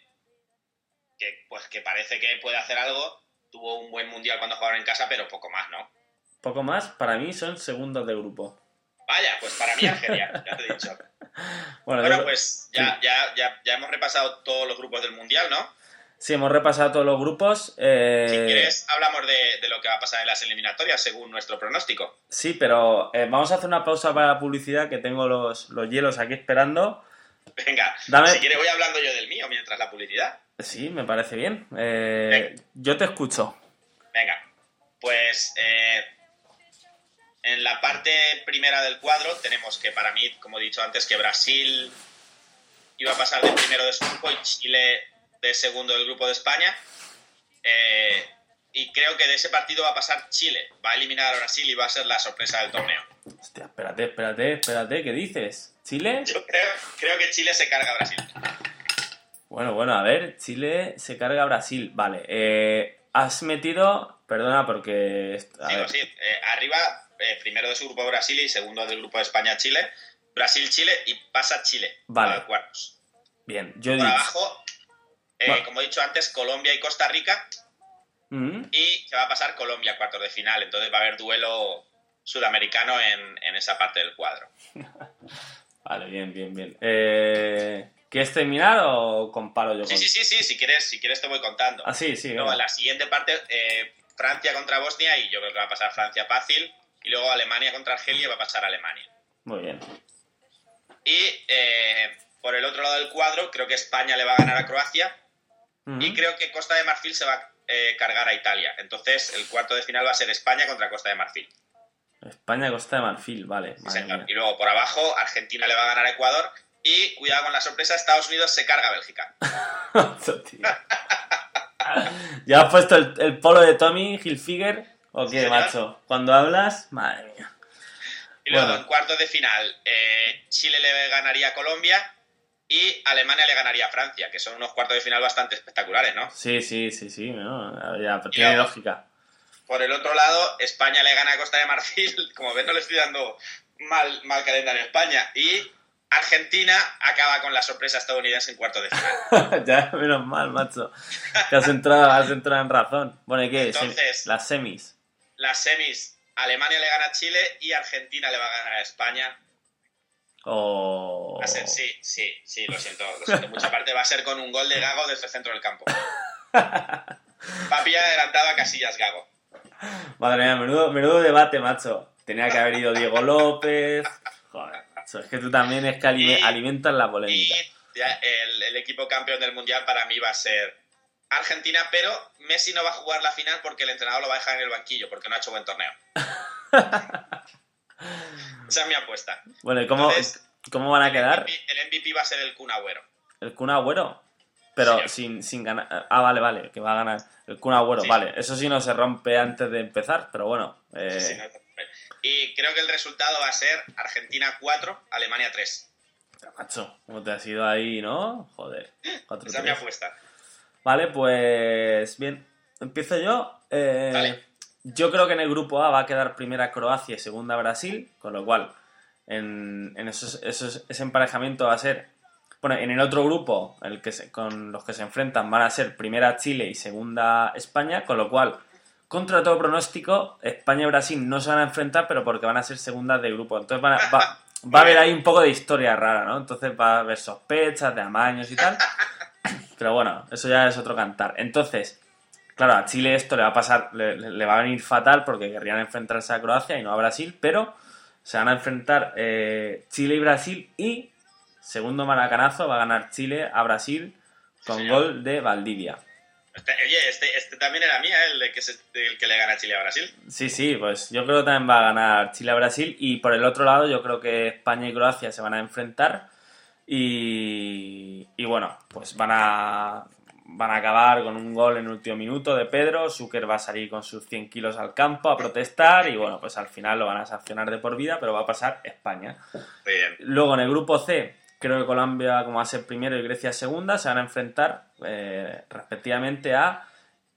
parece que puede hacer algo. Tuvo un buen mundial cuando jugaron en casa, pero poco más, ¿no? Poco más, para mí son segundos de grupo. Vaya, pues para mí Argelia, ya te he dicho. Bueno, pues ya hemos repasado todos los grupos del mundial, ¿no? Sí, hemos repasado todos los grupos. Si quieres, hablamos de lo que va a pasar en las eliminatorias, según nuestro pronóstico. Sí, pero vamos a hacer una pausa para la publicidad, que tengo los hielos aquí esperando. Venga, si quieres voy hablando yo del mío mientras la publicidad. Sí, me parece bien. Yo te escucho. Venga, pues en la parte primera del cuadro tenemos que, para mí, como he dicho antes, que Brasil iba a pasar de primero de su grupo y Chile de segundo del grupo de España. Y creo que de ese partido va a pasar Chile. Va a eliminar a Brasil y va a ser la sorpresa del torneo. Hostia, espérate, ¿qué dices? ¿Chile? Yo creo que Chile se carga a Brasil. Bueno, a ver, Chile se carga a Brasil. Vale, has metido... Perdona, porque... Sí. Arriba, primero de su grupo Brasil y segundo del grupo de España-Chile. Brasil-Chile y pasa Chile. Vale. A cuartos. Bien, Por abajo, como he dicho antes, Colombia y Costa Rica. Y se va a pasar Colombia a cuartos de final. Entonces va a haber duelo sudamericano en esa parte del cuadro. Vale, bien. ¿Quieres terminar o comparo yo? Sí, si quieres te voy contando. Ah, sí. Luego, en la siguiente parte, Francia contra Bosnia, y yo creo que va a pasar Francia fácil. Y luego Alemania contra Argelia, va a pasar Alemania. Muy bien. Y por el otro lado del cuadro, creo que España le va a ganar a Croacia. Y creo que Costa de Marfil se va a cargar a Italia. Entonces, el cuarto de final va a ser España contra Costa de Marfil. España, Costa de Marfil, vale. Sí, señor. Y luego por abajo, Argentina le va a ganar a Ecuador. Y, cuidado con la sorpresa, Estados Unidos se carga a Bélgica. ¿Ya has puesto el polo de Tommy Hilfiger? ¿O qué, sí, macho? Cuando hablas, madre mía. Y luego, en cuartos de final, Chile le ganaría a Colombia y Alemania le ganaría a Francia, que son unos cuartos de final bastante espectaculares, ¿no? Sí, ¿no? Ya, tiene lógica. Por el otro lado, España le gana a Costa de Marfil. Como ves, no le estoy dando mal calendario a España. Y Argentina acaba con la sorpresa estadounidense en cuartos de final. Ya, menos mal, macho. Que has entrado en razón. Bueno, ¿y qué? Entonces, las semis. Alemania le gana a Chile y Argentina le va a ganar a España. O... Va a ser, sí, lo siento mucho. Aparte va a ser con un gol de Gago desde el centro del campo. Papi ha adelantado a Casillas Gago. Madre mía, menudo debate, macho. Tenía que haber ido Diego López. Joder, macho, es que tú también es que alimentas la polémica. Y ya el equipo campeón del Mundial para mí va a ser Argentina, pero Messi no va a jugar la final porque el entrenador lo va a dejar en el banquillo porque no ha hecho buen torneo. Esa es mi apuesta. Bueno, ¿y cómo van a quedar? El MVP va a ser el Kun Agüero. ¿El Kun Agüero? Pero sin ganar... Ah, vale, que va a ganar el Kun Agüero, sí. Vale. Eso sí no se rompe antes de empezar, pero bueno. Sí, no. Y creo que el resultado va a ser Argentina 4, Alemania 3. Macho, ¿cómo te has ido ahí, no? Joder. 4-3. Esa es mi apuesta. Vale, pues bien. Empiezo yo. Dale. Yo creo que en el grupo A va a quedar primera Croacia y segunda Brasil, con lo cual en ese emparejamiento va a ser... Bueno, en el otro grupo, con los que se enfrentan, van a ser primera Chile y segunda España, con lo cual, contra todo pronóstico, España y Brasil no se van a enfrentar, pero porque van a ser segundas de grupo. Entonces va a haber ahí un poco de historia rara, ¿no? Entonces va a haber sospechas de amaños y tal. Pero bueno, eso ya es otro cantar. Entonces, claro, a Chile esto le va a pasar, le va a venir fatal porque querrían enfrentarse a Croacia y no a Brasil, pero se van a enfrentar Chile y Brasil y, segundo maracanazo, va a ganar Chile a Brasil con gol de Valdivia. Oye, este también era mía, el que le gana Chile a Brasil. Sí, pues yo creo que también va a ganar Chile a Brasil y por el otro lado yo creo que España y Croacia se van a enfrentar y bueno, pues van a acabar con un gol en el último minuto de Pedro. Zucker va a salir con sus 100 kilos al campo a protestar y bueno, pues al final lo van a sancionar de por vida, pero va a pasar España. Muy bien. Luego en el grupo C, creo que Colombia, como va a ser primero, y Grecia segunda, se van a enfrentar respectivamente a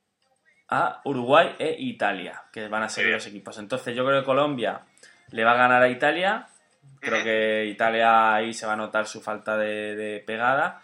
Uruguay e Italia, que van a ser los equipos. Entonces yo creo que Colombia le va a ganar a Italia. Creo que Italia ahí se va a notar su falta de pegada.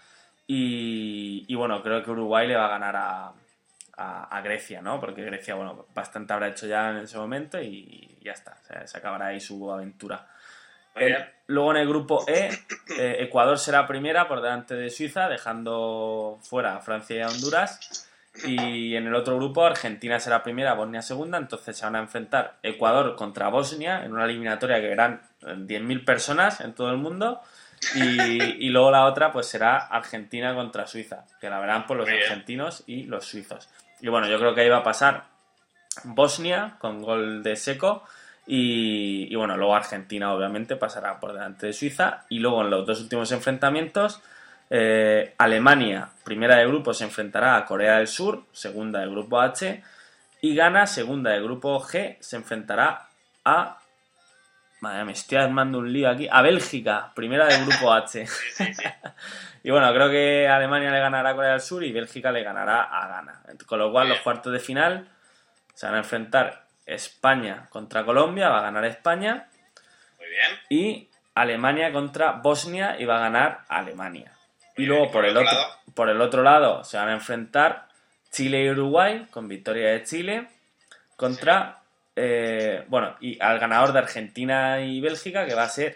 Y bueno, creo que Uruguay le va a ganar a Grecia, ¿no? Porque Grecia, bueno, bastante habrá hecho ya en ese momento y ya está. Se acabará ahí su aventura. Luego en el grupo E, Ecuador será primera por delante de Suiza, dejando fuera a Francia y a Honduras. Y en el otro grupo, Argentina será primera, Bosnia segunda. Entonces se van a enfrentar Ecuador contra Bosnia en una eliminatoria que verán 10.000 personas en todo el mundo. Y luego la otra pues será Argentina contra Suiza, que la verán por los argentinos y los suizos. Y bueno, yo creo que ahí va a pasar Bosnia con gol de Seco. Y bueno, luego Argentina obviamente pasará por delante de Suiza. Y luego en los dos últimos enfrentamientos, Alemania, primera de grupo, se enfrentará a Corea del Sur, segunda del grupo H. Y Ghana, segunda del grupo G, se enfrentará a... Madre, me estoy armando un lío aquí. A Bélgica, primera del grupo H. Sí. Y bueno, creo que Alemania le ganará a Corea del Sur y Bélgica le ganará a Ghana. Con lo cual, los cuartos de final se van a enfrentar España contra Colombia, va a ganar España. Muy bien. Y Alemania contra Bosnia y va a ganar Alemania. Y luego por el otro lado se van a enfrentar Chile y Uruguay, con victoria de Chile, contra... bueno, y al ganador de Argentina y Bélgica, que va a ser...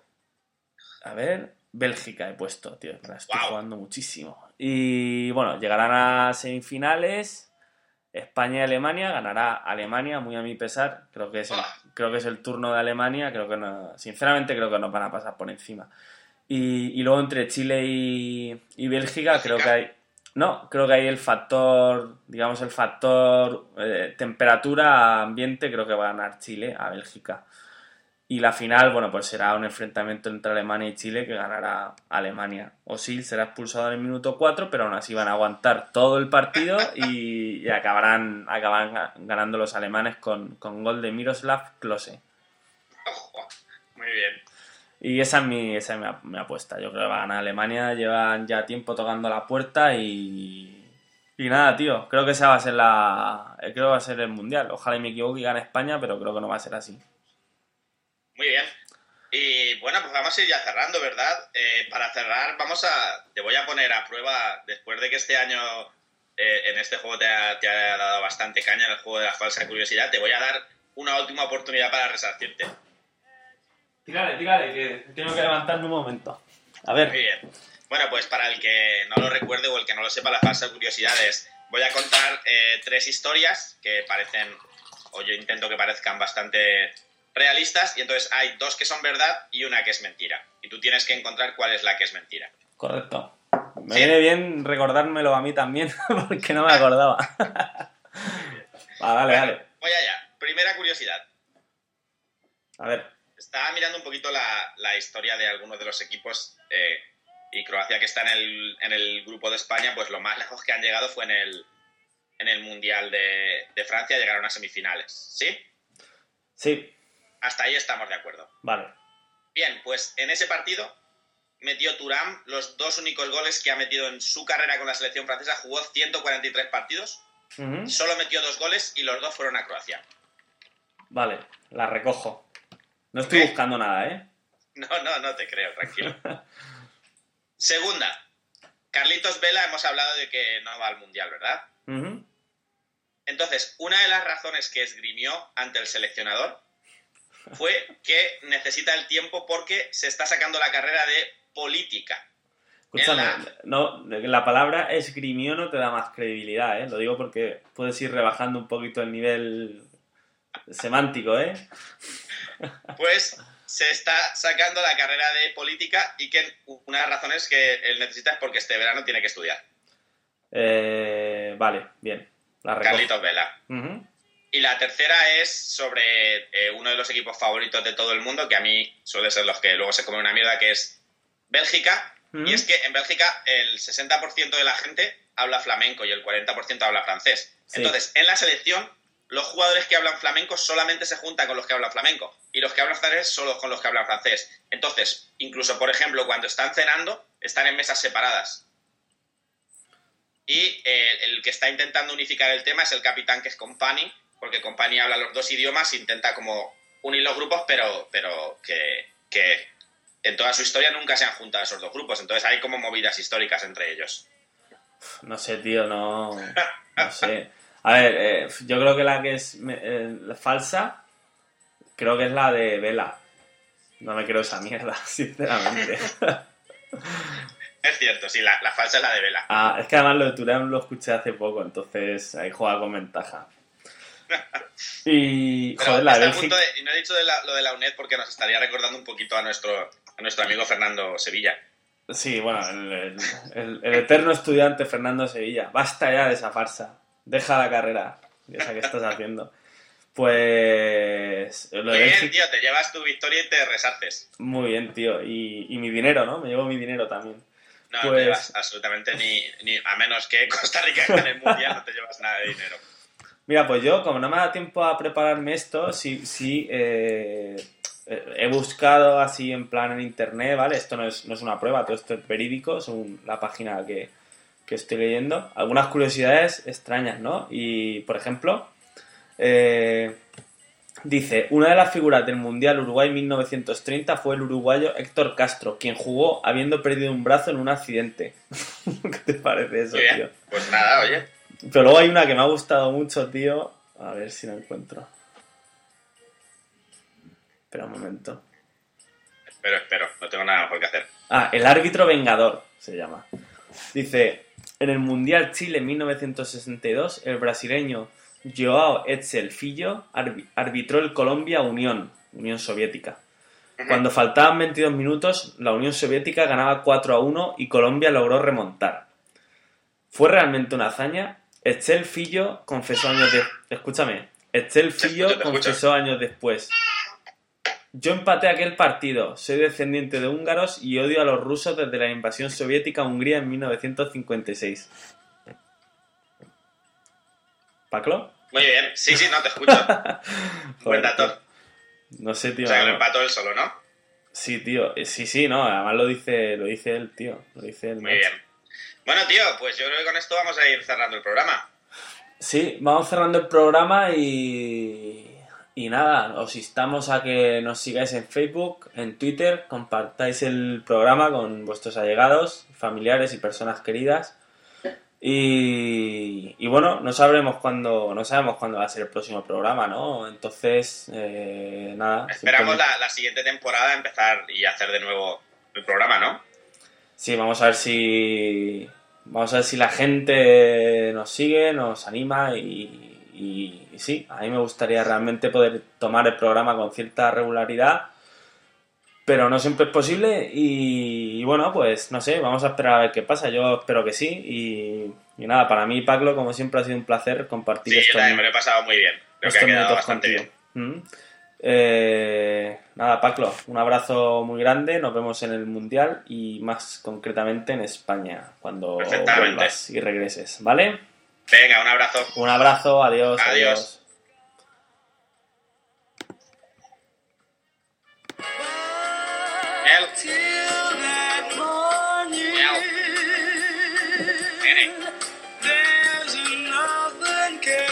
A ver... Bélgica he puesto, tío, me la estoy jugando muchísimo. Y bueno, llegarán a semifinales. España y Alemania, ganará Alemania, muy a mi pesar. Creo que es el turno de Alemania. Sinceramente creo que nos van a pasar por encima. Y luego entre Chile y Bélgica, creo que hay... No, creo que hay el factor temperatura, ambiente, creo que va a ganar Chile a Bélgica. Y la final, bueno, pues será un enfrentamiento entre Alemania y Chile que ganará Alemania. Özil será expulsado en el minuto 4, pero aún así van a aguantar todo el partido y acabarán ganando los alemanes con gol de Miroslav Klose. Muy bien. Y esa es mi apuesta. Yo creo que va a ganar Alemania. Llevan ya tiempo tocando la puerta y nada, tío. Creo que esa va a ser el Mundial. Ojalá me equivoque y gane España, pero creo que no va a ser así. Muy bien. Y bueno, pues vamos a ir ya cerrando, ¿verdad? Para cerrar, te voy a poner a prueba, después de que este año en este juego te ha dado bastante caña, en el juego de la falsa curiosidad, te voy a dar una última oportunidad para resarcirte. Tírale, que tengo que levantarme un momento. A ver. Muy bien. Bueno, pues para el que no lo recuerde o el que no lo sepa, la falsa curiosidad es... Voy a contar 3 historias que parecen, o yo intento que parezcan bastante realistas, y entonces hay 2 que son verdad y una que es mentira. Y tú tienes que encontrar cuál es la que es mentira. Correcto. Me viene bien recordármelo a mí también, porque no me acordaba. Dale. Voy allá. Primera curiosidad. A ver. Estaba mirando un poquito la historia de algunos de los equipos y Croacia, que está en el grupo de España, pues lo más lejos que han llegado fue en el Mundial de Francia, llegaron a semifinales. ¿Sí? Sí. Hasta ahí estamos de acuerdo. Vale. Bien, pues en ese partido metió Thuram los 2 únicos goles que ha metido en su carrera con la selección francesa. Jugó 143 partidos, solo metió 2 goles y los 2 fueron a Croacia. Vale, la recojo. No estoy buscando nada, ¿eh? No te creo, tranquilo. Segunda, Carlitos Vela, hemos hablado de que no va al Mundial, ¿verdad? Entonces, una de las razones que esgrimió ante el seleccionador fue que necesita el tiempo porque se está sacando la carrera de política. Escúchame, la palabra esgrimió no te da más credibilidad, ¿eh? Lo digo porque puedes ir rebajando un poquito el nivel semántico, ¿eh? Pues se está sacando la carrera de política y que una de las razones que él necesita es porque este verano tiene que estudiar. Vale, bien. Carlitos Vela. Y la tercera es sobre uno de los equipos favoritos de todo el mundo, que a mí suele ser los que luego se comen una mierda, que es Bélgica. Y es que en Bélgica el 60% de la gente habla flamenco y el 40% habla francés. Sí. Entonces, en la selección, los jugadores que hablan flamenco solamente se juntan con los que hablan flamenco. Y los que hablan francés solo con los que hablan francés. Entonces, incluso, por ejemplo, cuando están cenando, están en mesas separadas. Y el que está intentando unificar el tema es el capitán, que es Company, porque Company habla los 2 idiomas, intenta como unir los grupos, pero que en toda su historia nunca se han juntado esos 2 grupos. Entonces hay como movidas históricas entre ellos. No sé, tío, no sé. A ver, yo creo que la que es falsa, creo que es la de Vela. No me creo esa mierda, sinceramente. Es cierto, sí, la falsa es la de Vela. Es que además lo de Thuram lo escuché hace poco, entonces ahí juega con ventaja. Y, joder, la Bélgica... Y no he dicho lo de la UNED porque nos estaría recordando un poquito a nuestro amigo Fernando Sevilla. Sí, bueno, el eterno estudiante Fernando Sevilla. Basta ya de esa farsa. Deja la carrera, esa que estás haciendo. Pues... Muy bien, tío, te llevas tu victoria y te resarces. Muy bien, tío. Y mi dinero, ¿no? Me llevo mi dinero también. No, pues... no te llevas absolutamente ni... A menos que Costa Rica gane el Mundial, no te llevas nada de dinero. Mira, pues yo, como no me da tiempo a prepararme esto, sí he buscado así en plan en internet, ¿vale? Esto no es una prueba, todo esto es verídico, según la página que estoy leyendo. Algunas curiosidades extrañas, ¿no? Y, por ejemplo, dice, una de las figuras del Mundial Uruguay 1930 fue el uruguayo Héctor Castro, quien jugó habiendo perdido un brazo en un accidente. ¿Qué te parece eso, bien, tío? Pues nada, oye. Pero luego hay una que me ha gustado mucho, tío. A ver si la encuentro. Espera un momento. Espero. No tengo nada mejor que hacer. El árbitro vengador se llama. Dice, en el Mundial Chile 1962, el brasileño João Etzel Filho arbitró el Colombia Unión Soviética. Cuando faltaban 22 minutos, la Unión Soviética ganaba 4-1 y Colombia logró remontar. ¿Fue realmente una hazaña? Etzel Filho confesó años después. Yo empaté aquel partido, soy descendiente de húngaros y odio a los rusos desde la invasión soviética a Hungría en 1956. ¿Paclo? Muy bien, sí, no, te escucho. Buen dato. No sé, tío. O sea, que lo empató él solo, ¿no? Sí, tío. Sí, no, además lo dice él, tío. Lo dice él. Muy bien. Bueno, tío, pues yo creo que con esto vamos a ir cerrando el programa. Sí, vamos cerrando el programa y nada, os instamos a que nos sigáis en Facebook, en Twitter, compartáis el programa con vuestros allegados, familiares y personas queridas Y bueno, no sabemos cuándo va a ser el próximo programa, ¿no? Entonces, nada, Esperamos simplemente... la siguiente temporada empezar y hacer de nuevo el programa, ¿no? Sí, vamos a ver si la gente nos sigue, nos anima y sí, a mí me gustaría realmente poder tomar el programa con cierta regularidad, pero no siempre es posible y bueno, pues no sé, vamos a esperar a ver qué pasa. Yo espero que sí y nada, para mí, Pablo, como siempre ha sido un placer Sí, compartir yo también me lo he pasado muy bien. Creo que ha estos quedado minutos bastante contigo. bien. ¿Mm? Nada, Paclo, un abrazo muy grande, nos vemos en el Mundial y más concretamente en España cuando Perfectamente. vuelvas y regreses, ¿vale? Venga, un abrazo. Un abrazo, adiós, Adiós. adiós. Miel.